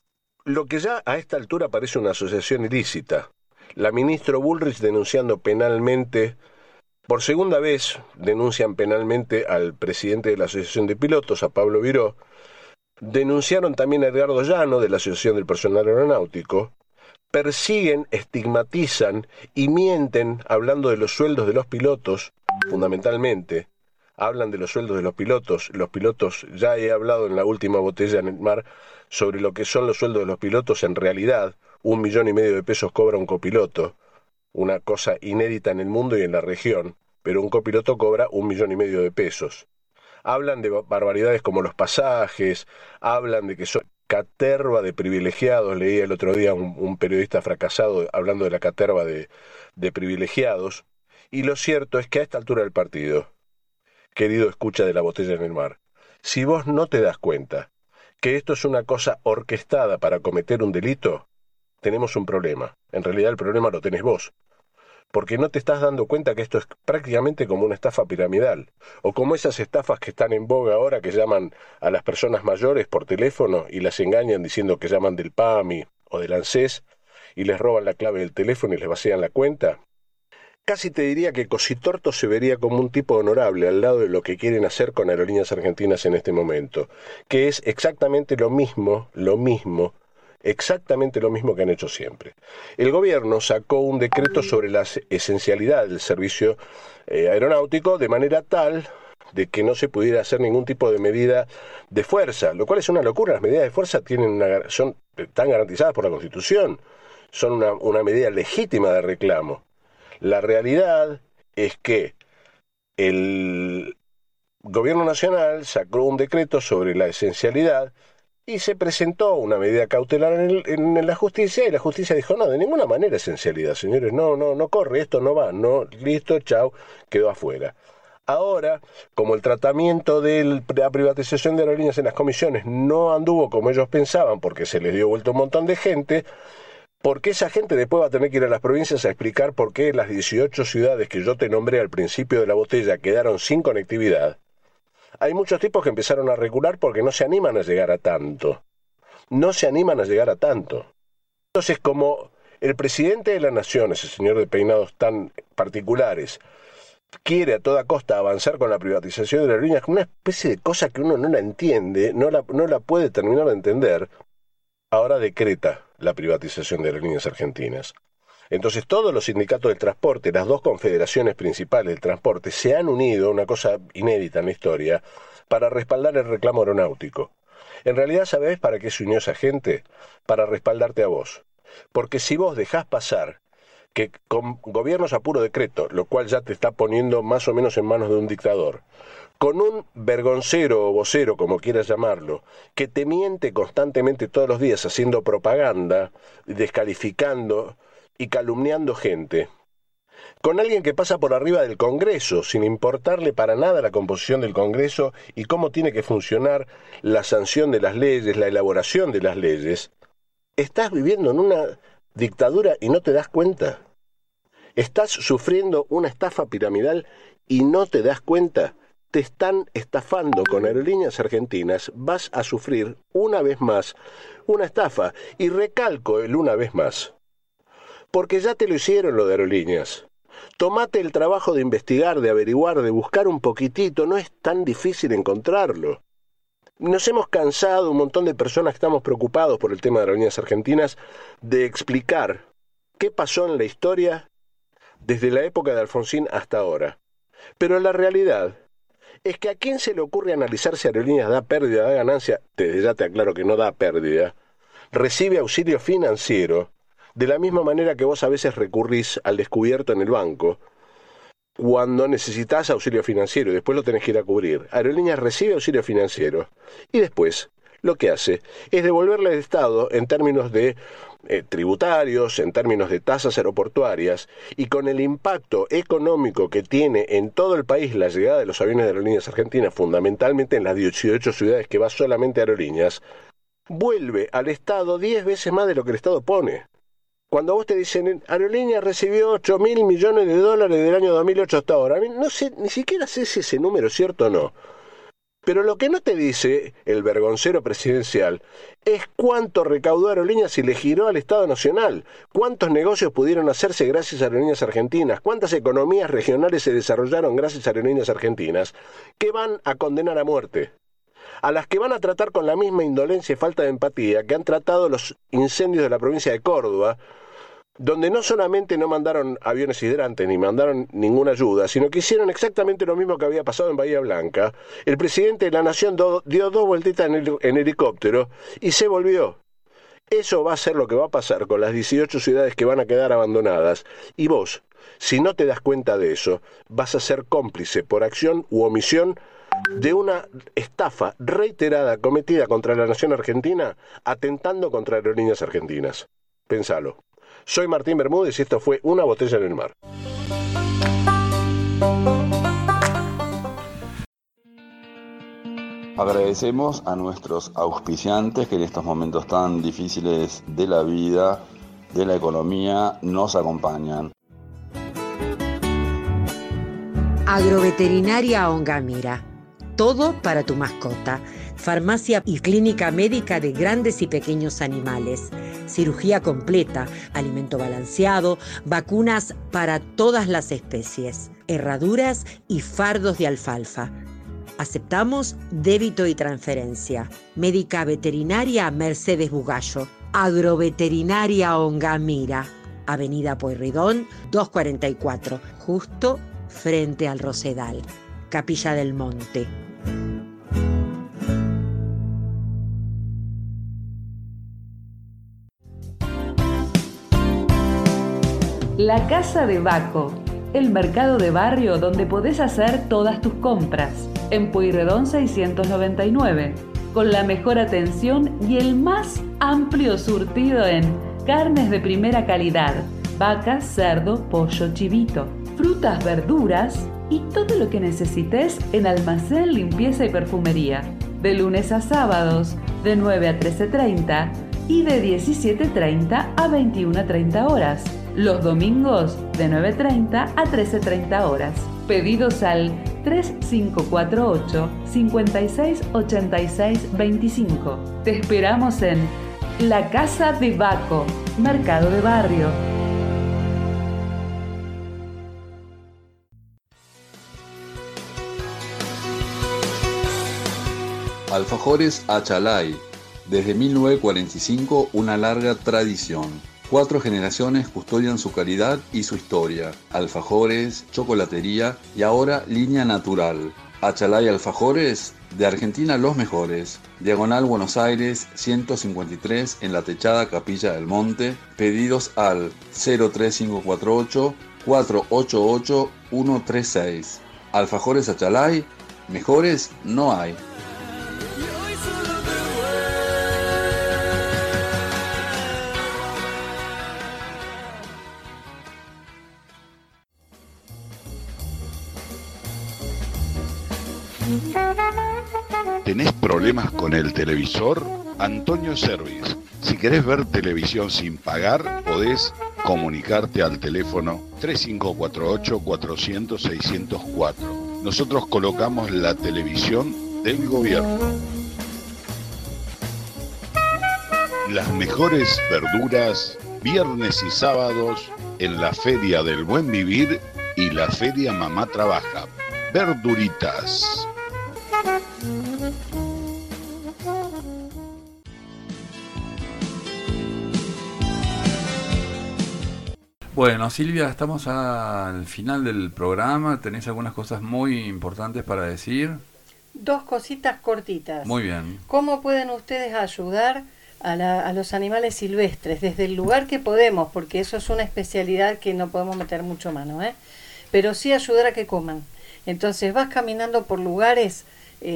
I: lo que ya a esta altura parece una asociación ilícita. La ministra Bullrich denunciando penalmente, por segunda vez denuncian penalmente al presidente de la Asociación de Pilotos, a Pablo Viró. Denunciaron también a Edgardo Llano de la Asociación del Personal Aeronáutico. Persiguen, estigmatizan y mienten hablando de los sueldos de los pilotos, fundamentalmente. Hablan de los sueldos de los pilotos. Los pilotos, ya he hablado en la última botella en el mar sobre lo que son los sueldos de los pilotos en realidad. 1,5 millones de pesos cobra un copiloto, una cosa inédita en el mundo y en la región, pero un copiloto cobra 1,5 millones de pesos. Hablan de barbaridades como los pasajes, hablan de que son caterva de privilegiados. Leía el otro día un periodista fracasado hablando de la caterva de privilegiados, y lo cierto es que a esta altura del partido, querido escucha de la botella en el mar, si vos no te das cuenta que esto es una cosa orquestada para cometer un delito, tenemos un problema. En realidad el problema lo tenés vos, porque no te estás dando cuenta que esto es prácticamente como una estafa piramidal, o como esas estafas que están en boga ahora que llaman a las personas mayores por teléfono y las engañan diciendo que llaman del PAMI o del ANSES y les roban la clave del teléfono y les vacían la cuenta. Casi te diría que Cositorto se vería como un tipo honorable al lado de lo que quieren hacer con Aerolíneas Argentinas en este momento, que es exactamente lo mismo que han hecho siempre. El gobierno sacó un decreto sobre la esencialidad del servicio aeronáutico de manera tal de que no se pudiera hacer ningún tipo de medida de fuerza, lo cual es una locura. Las medidas de fuerza están garantizadas por la Constitución, son una medida legítima de reclamo. La realidad es que el gobierno nacional sacó un decreto sobre la esencialidad y se presentó una medida cautelar en la justicia, y la justicia dijo, no, de ninguna manera esencialidad, señores, no corre, esto no va, no, listo, chau, quedó afuera. Ahora, como el tratamiento de la privatización de aerolíneas en las comisiones no anduvo como ellos pensaban, porque se les dio vuelta un montón de gente, porque esa gente después va a tener que ir a las provincias a explicar por qué las 18 ciudades que yo te nombré al principio de la botella quedaron sin conectividad. Hay muchos tipos que empezaron a recular porque no se animan a llegar a tanto. Entonces, como el presidente de la nación, ese señor de peinados tan particulares, quiere a toda costa avanzar con la privatización de las aerolíneas, como una especie de cosa que uno no la entiende, no la puede terminar de entender, ahora decreta la privatización de Aerolíneas Argentinas. Entonces todos los sindicatos del transporte, las dos confederaciones principales del transporte, se han unido, una cosa inédita en la historia, para respaldar el reclamo aeronáutico. En realidad, ¿sabés para qué se unió esa gente? Para respaldarte a vos. Porque si vos dejás pasar que con gobiernos a puro decreto, lo cual ya te está poniendo más o menos en manos de un dictador, con un vergoncero o vocero, como quieras llamarlo, que te miente constantemente todos los días haciendo propaganda, descalificando y calumniando gente, con alguien que pasa por arriba del Congreso, sin importarle para nada la composición del Congreso y cómo tiene que funcionar la sanción de las leyes, la elaboración de las leyes, estás viviendo en una dictadura y no te das cuenta. Estás sufriendo una estafa piramidal y no te das cuenta. te están estafando con Aerolíneas Argentinas, vas a sufrir una vez más una estafa. Y recalco el una vez más, porque ya te lo hicieron lo de Aerolíneas. Tomate el trabajo de investigar, de averiguar, de buscar un poquitito, no es tan difícil encontrarlo. Nos hemos cansado, un montón de personas que estamos preocupados por el tema de Aerolíneas Argentinas, de explicar qué pasó en la historia desde la época de Alfonsín hasta ahora. Pero la realidad es que a quién se le ocurre analizar si Aerolíneas da pérdida, da ganancia, desde ya te aclaro que no da pérdida, recibe auxilio financiero, de la misma manera que vos a veces recurrís al descubierto en el banco, cuando necesitas auxilio financiero y después lo tenés que ir a cubrir. Aerolíneas recibe auxilio financiero y después lo que hace es devolverle al Estado en términos de tributarios, en términos de tasas aeroportuarias, y con el impacto económico que tiene en todo el país la llegada de los aviones de Aerolíneas Argentinas, fundamentalmente en las 18 ciudades que va solamente Aerolíneas, vuelve al Estado 10 veces más de lo que el Estado pone. Cuando vos te dicen, Aerolíneas recibió $8.000 millones del año 2008 hasta ahora, no sé, ni siquiera sé si ese número es cierto o no. Pero lo que no te dice el vergoncero presidencial es cuánto recaudó Aerolíneas y le giró al Estado Nacional, cuántos negocios pudieron hacerse gracias a Aerolíneas Argentinas, cuántas economías regionales se desarrollaron gracias a Aerolíneas Argentinas, que van a condenar a muerte, a las que van a tratar con la misma indolencia y falta de empatía que han tratado los incendios de la provincia de Córdoba, donde no solamente no mandaron aviones hidrantes ni mandaron ninguna ayuda, sino que hicieron exactamente lo mismo que había pasado en Bahía Blanca. El presidente de la Nación dio 2 vueltitas en helicóptero y se volvió. Eso va a ser lo que va a pasar con las 18 ciudades que van a quedar abandonadas. Y vos, si no te das cuenta de eso, vas a ser cómplice por acción u omisión de una estafa reiterada cometida contra la nación argentina, atentando contra Aerolíneas Argentinas. Pensalo. Soy Martín Bermúdez y esto fue Una Botella en el Mar.
E: Agradecemos a nuestros auspiciantes que en estos momentos tan difíciles de la vida, de la economía, nos acompañan.
O: Agroveterinaria Ongamira. Todo para tu mascota. Farmacia y clínica médica de grandes y pequeños animales. Cirugía completa, alimento balanceado, vacunas para todas las especies, herraduras y fardos de alfalfa. Aceptamos débito y transferencia. Médica veterinaria Mercedes Bugallo. Agroveterinaria Ongamira. Avenida Pueyrredón 244, justo frente al Rosedal. Capilla del Monte.
Q: La Casa de Baco, el mercado de barrio donde podés hacer todas tus compras. En Pueyrredón 699, con la mejor atención y el más amplio surtido en carnes de primera calidad, vacas, cerdo, pollo, chivito, frutas, verduras y todo lo que necesites en almacén, limpieza y perfumería. De lunes a sábados, de 9 a 13:30 y de 17:30 a 21:30 horas. Los domingos de 9:30 a 13:30 horas. Pedidos al 3548 568625. Te esperamos en La Casa de Baco, Mercado de Barrio.
E: Alfajores Achalay. Desde 1945, una larga tradición. 4 generaciones custodian su calidad y su historia. Alfajores, chocolatería y ahora línea natural. Achalay Alfajores, de Argentina los mejores. Diagonal Buenos Aires 153 en la techada Capilla del Monte. Pedidos al 03548 488 136. Alfajores Achalay, mejores no hay.
J: ¿Tenés problemas con el televisor? Antonio Service. Si querés ver televisión sin pagar, podés comunicarte al teléfono 3548 400 604. nosotros colocamos la televisión del gobierno. Las mejores verduras, viernes y sábados, en la Feria del Buen Vivir y la Feria Mamá Trabaja. Verduritas.
E: Bueno, Silvia, estamos al final del programa. ¿Tenés algunas cosas muy importantes para decir?
F: 2 cositas cortitas.
E: Muy bien.
F: ¿Cómo pueden ustedes ayudar a los animales silvestres? Desde el lugar que podemos, porque eso es una especialidad que no podemos meter mucho mano, pero sí ayudar a que coman. Entonces vas caminando por lugares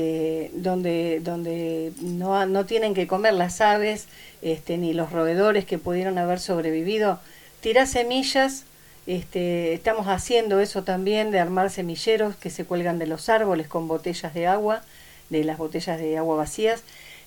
F: donde no tienen que comer las aves, ni los roedores que pudieron haber sobrevivido. Tirá semillas, estamos haciendo eso también, de armar semilleros que se cuelgan de los árboles con botellas de agua, de las botellas de agua vacías.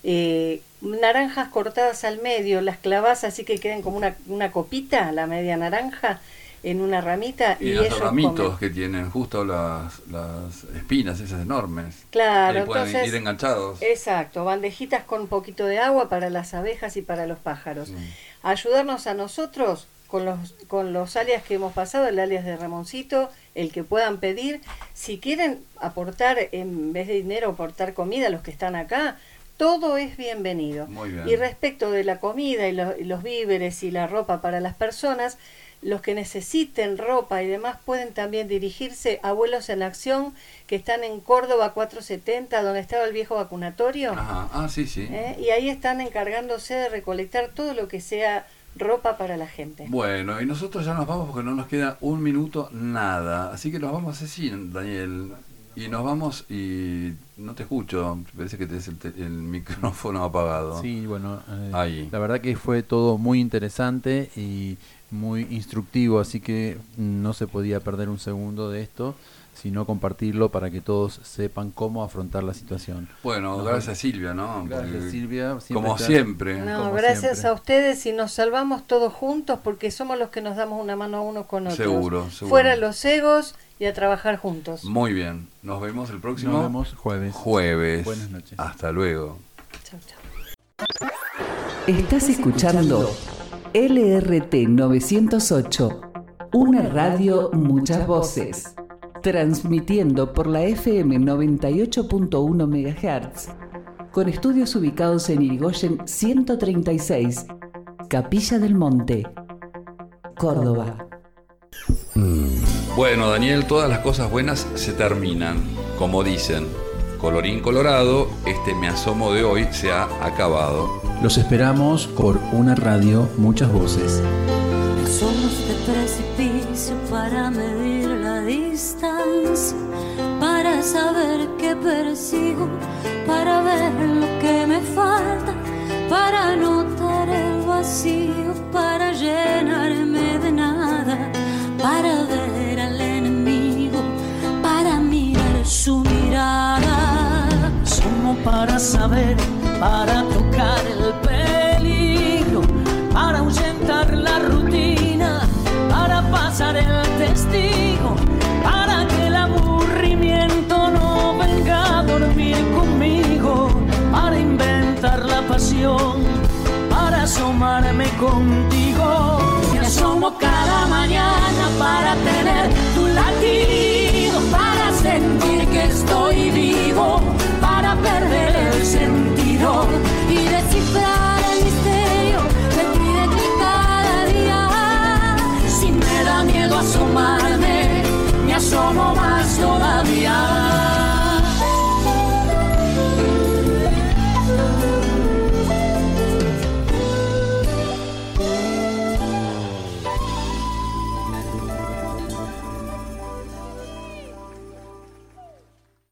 F: Naranjas cortadas al medio, las clavás así que queden como una copita, la media naranja, en una ramita.
E: Y los ramitos que tienen justo las espinas esas enormes.
F: Claro,
E: ahí pueden
F: entonces,
E: ir enganchados.
F: Exacto, bandejitas con un poquito de agua para las abejas y para los pájaros. Ayudarnos a nosotros con los alias que hemos pasado, el alias de Ramoncito, el que puedan pedir. Si quieren aportar, en vez de dinero, aportar comida a los que están acá, todo es bienvenido.
E: Muy bien.
F: Y respecto de la comida y los víveres y la ropa para las personas, los que necesiten ropa y demás pueden también dirigirse a Abuelos en Acción, que están en Córdoba 470, donde estaba el viejo vacunatorio.
E: Ajá. Ah, sí, sí.
F: Y ahí están encargándose de recolectar todo lo que sea ropa para la gente.
E: Bueno, y nosotros ya nos vamos porque no nos queda un minuto nada. Así que nos vamos así, Daniel. Y nos vamos y no te escucho. Parece que tenés el micrófono apagado.
L: Sí, bueno,
E: ahí.
L: La verdad que fue todo muy interesante y muy instructivo, así que no se podía perder un segundo de esto, sino compartirlo para que todos sepan cómo afrontar la situación.
E: Bueno, gracias Silvia, ¿no?
L: Gracias
E: porque,
L: Silvia.
E: Como siempre.
F: No,
L: como
F: gracias
L: siempre.
F: a ustedes, y nos salvamos todos juntos porque somos los que nos damos una mano unos con otros.
E: Seguro.
F: Fuera los egos y a trabajar juntos.
E: Muy bien. Nos vemos el próximo.
L: Nos vemos jueves.
E: Buenas noches. Hasta luego.
F: Chau, chau.
A: Estás escuchando LRT 908, una radio, muchas voces. Transmitiendo por la FM 98.1 MHz, con estudios ubicados en Irigoyen 136, Capilla del Monte, Córdoba.
E: Bueno, Daniel, todas las cosas buenas se terminan, como dicen. Colorín colorado, este Me Asomo de hoy se ha acabado.
L: Los esperamos por una radio, muchas voces.
C: Somos de precipicio para medir la distancia, para saber qué persigo, para ver lo que me falta, para notar el vacío, para llenarme de nada, para ver al enemigo, para mirar su mirada.
D: Somos para saber, para tocar el peligro, para ahuyentar la rutina, para pasar el testigo, para que el aburrimiento no venga a dormir conmigo, para inventar la pasión, para asomarme contigo. Me asomo cada mañana para